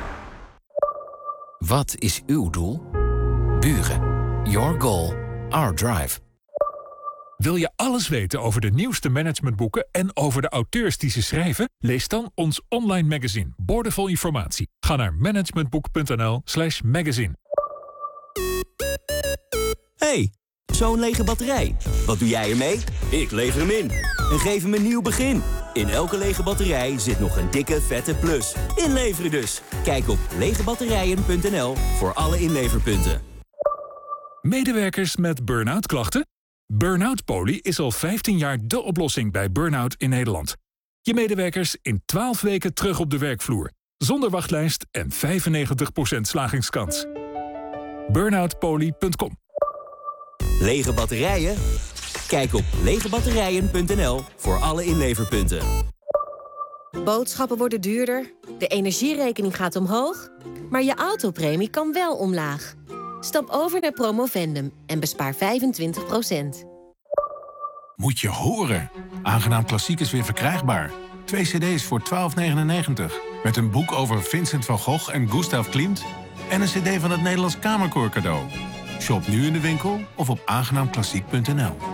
Wat is uw doel? Buren. Your goal, our drive. Wil je alles weten over de nieuwste managementboeken en over de auteurs die ze schrijven? Lees dan ons online magazine, boordevol informatie. Ga naar managementboek punt n l slash magazine. Hey, Zo'n lege batterij. Wat doe jij ermee? Ik lever hem in. En geef hem een nieuw begin. In elke lege batterij zit nog een dikke, vette plus. Inleveren dus. Kijk op legebatterijen punt n l voor alle inleverpunten. Medewerkers met burn-out klachten? Burn-out Poly is al vijftien jaar de oplossing bij burn-out in Nederland. Je medewerkers in twaalf weken terug op de werkvloer. Zonder wachtlijst en vijfennegentig procent slagingskans. burnout poly punt com. Lege batterijen? Kijk op legebatterijen punt n l voor alle inleverpunten. Boodschappen worden duurder, de energierekening gaat omhoog, maar je autopremie kan wel omlaag. Stap over naar Promovendum en bespaar vijfentwintig procent. Moet je horen. Aangenaam Klassiek is weer verkrijgbaar. Twee cd's voor twaalf negenennegentig. Met een boek over Vincent van Gogh en Gustav Klimt. En een cd van het Nederlands Kamerkoor cadeau. Shop nu in de winkel of op aangenaam klassiek punt n l.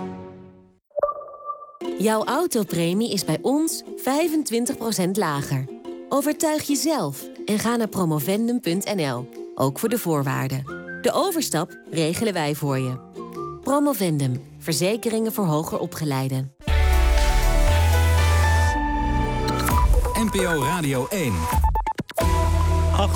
Jouw autopremie is bij ons vijfentwintig procent lager. Overtuig jezelf en ga naar promovendum punt n l. Ook voor de voorwaarden. De overstap regelen wij voor je. Promovendum. Verzekeringen voor hoger opgeleiden. N P O Radio één.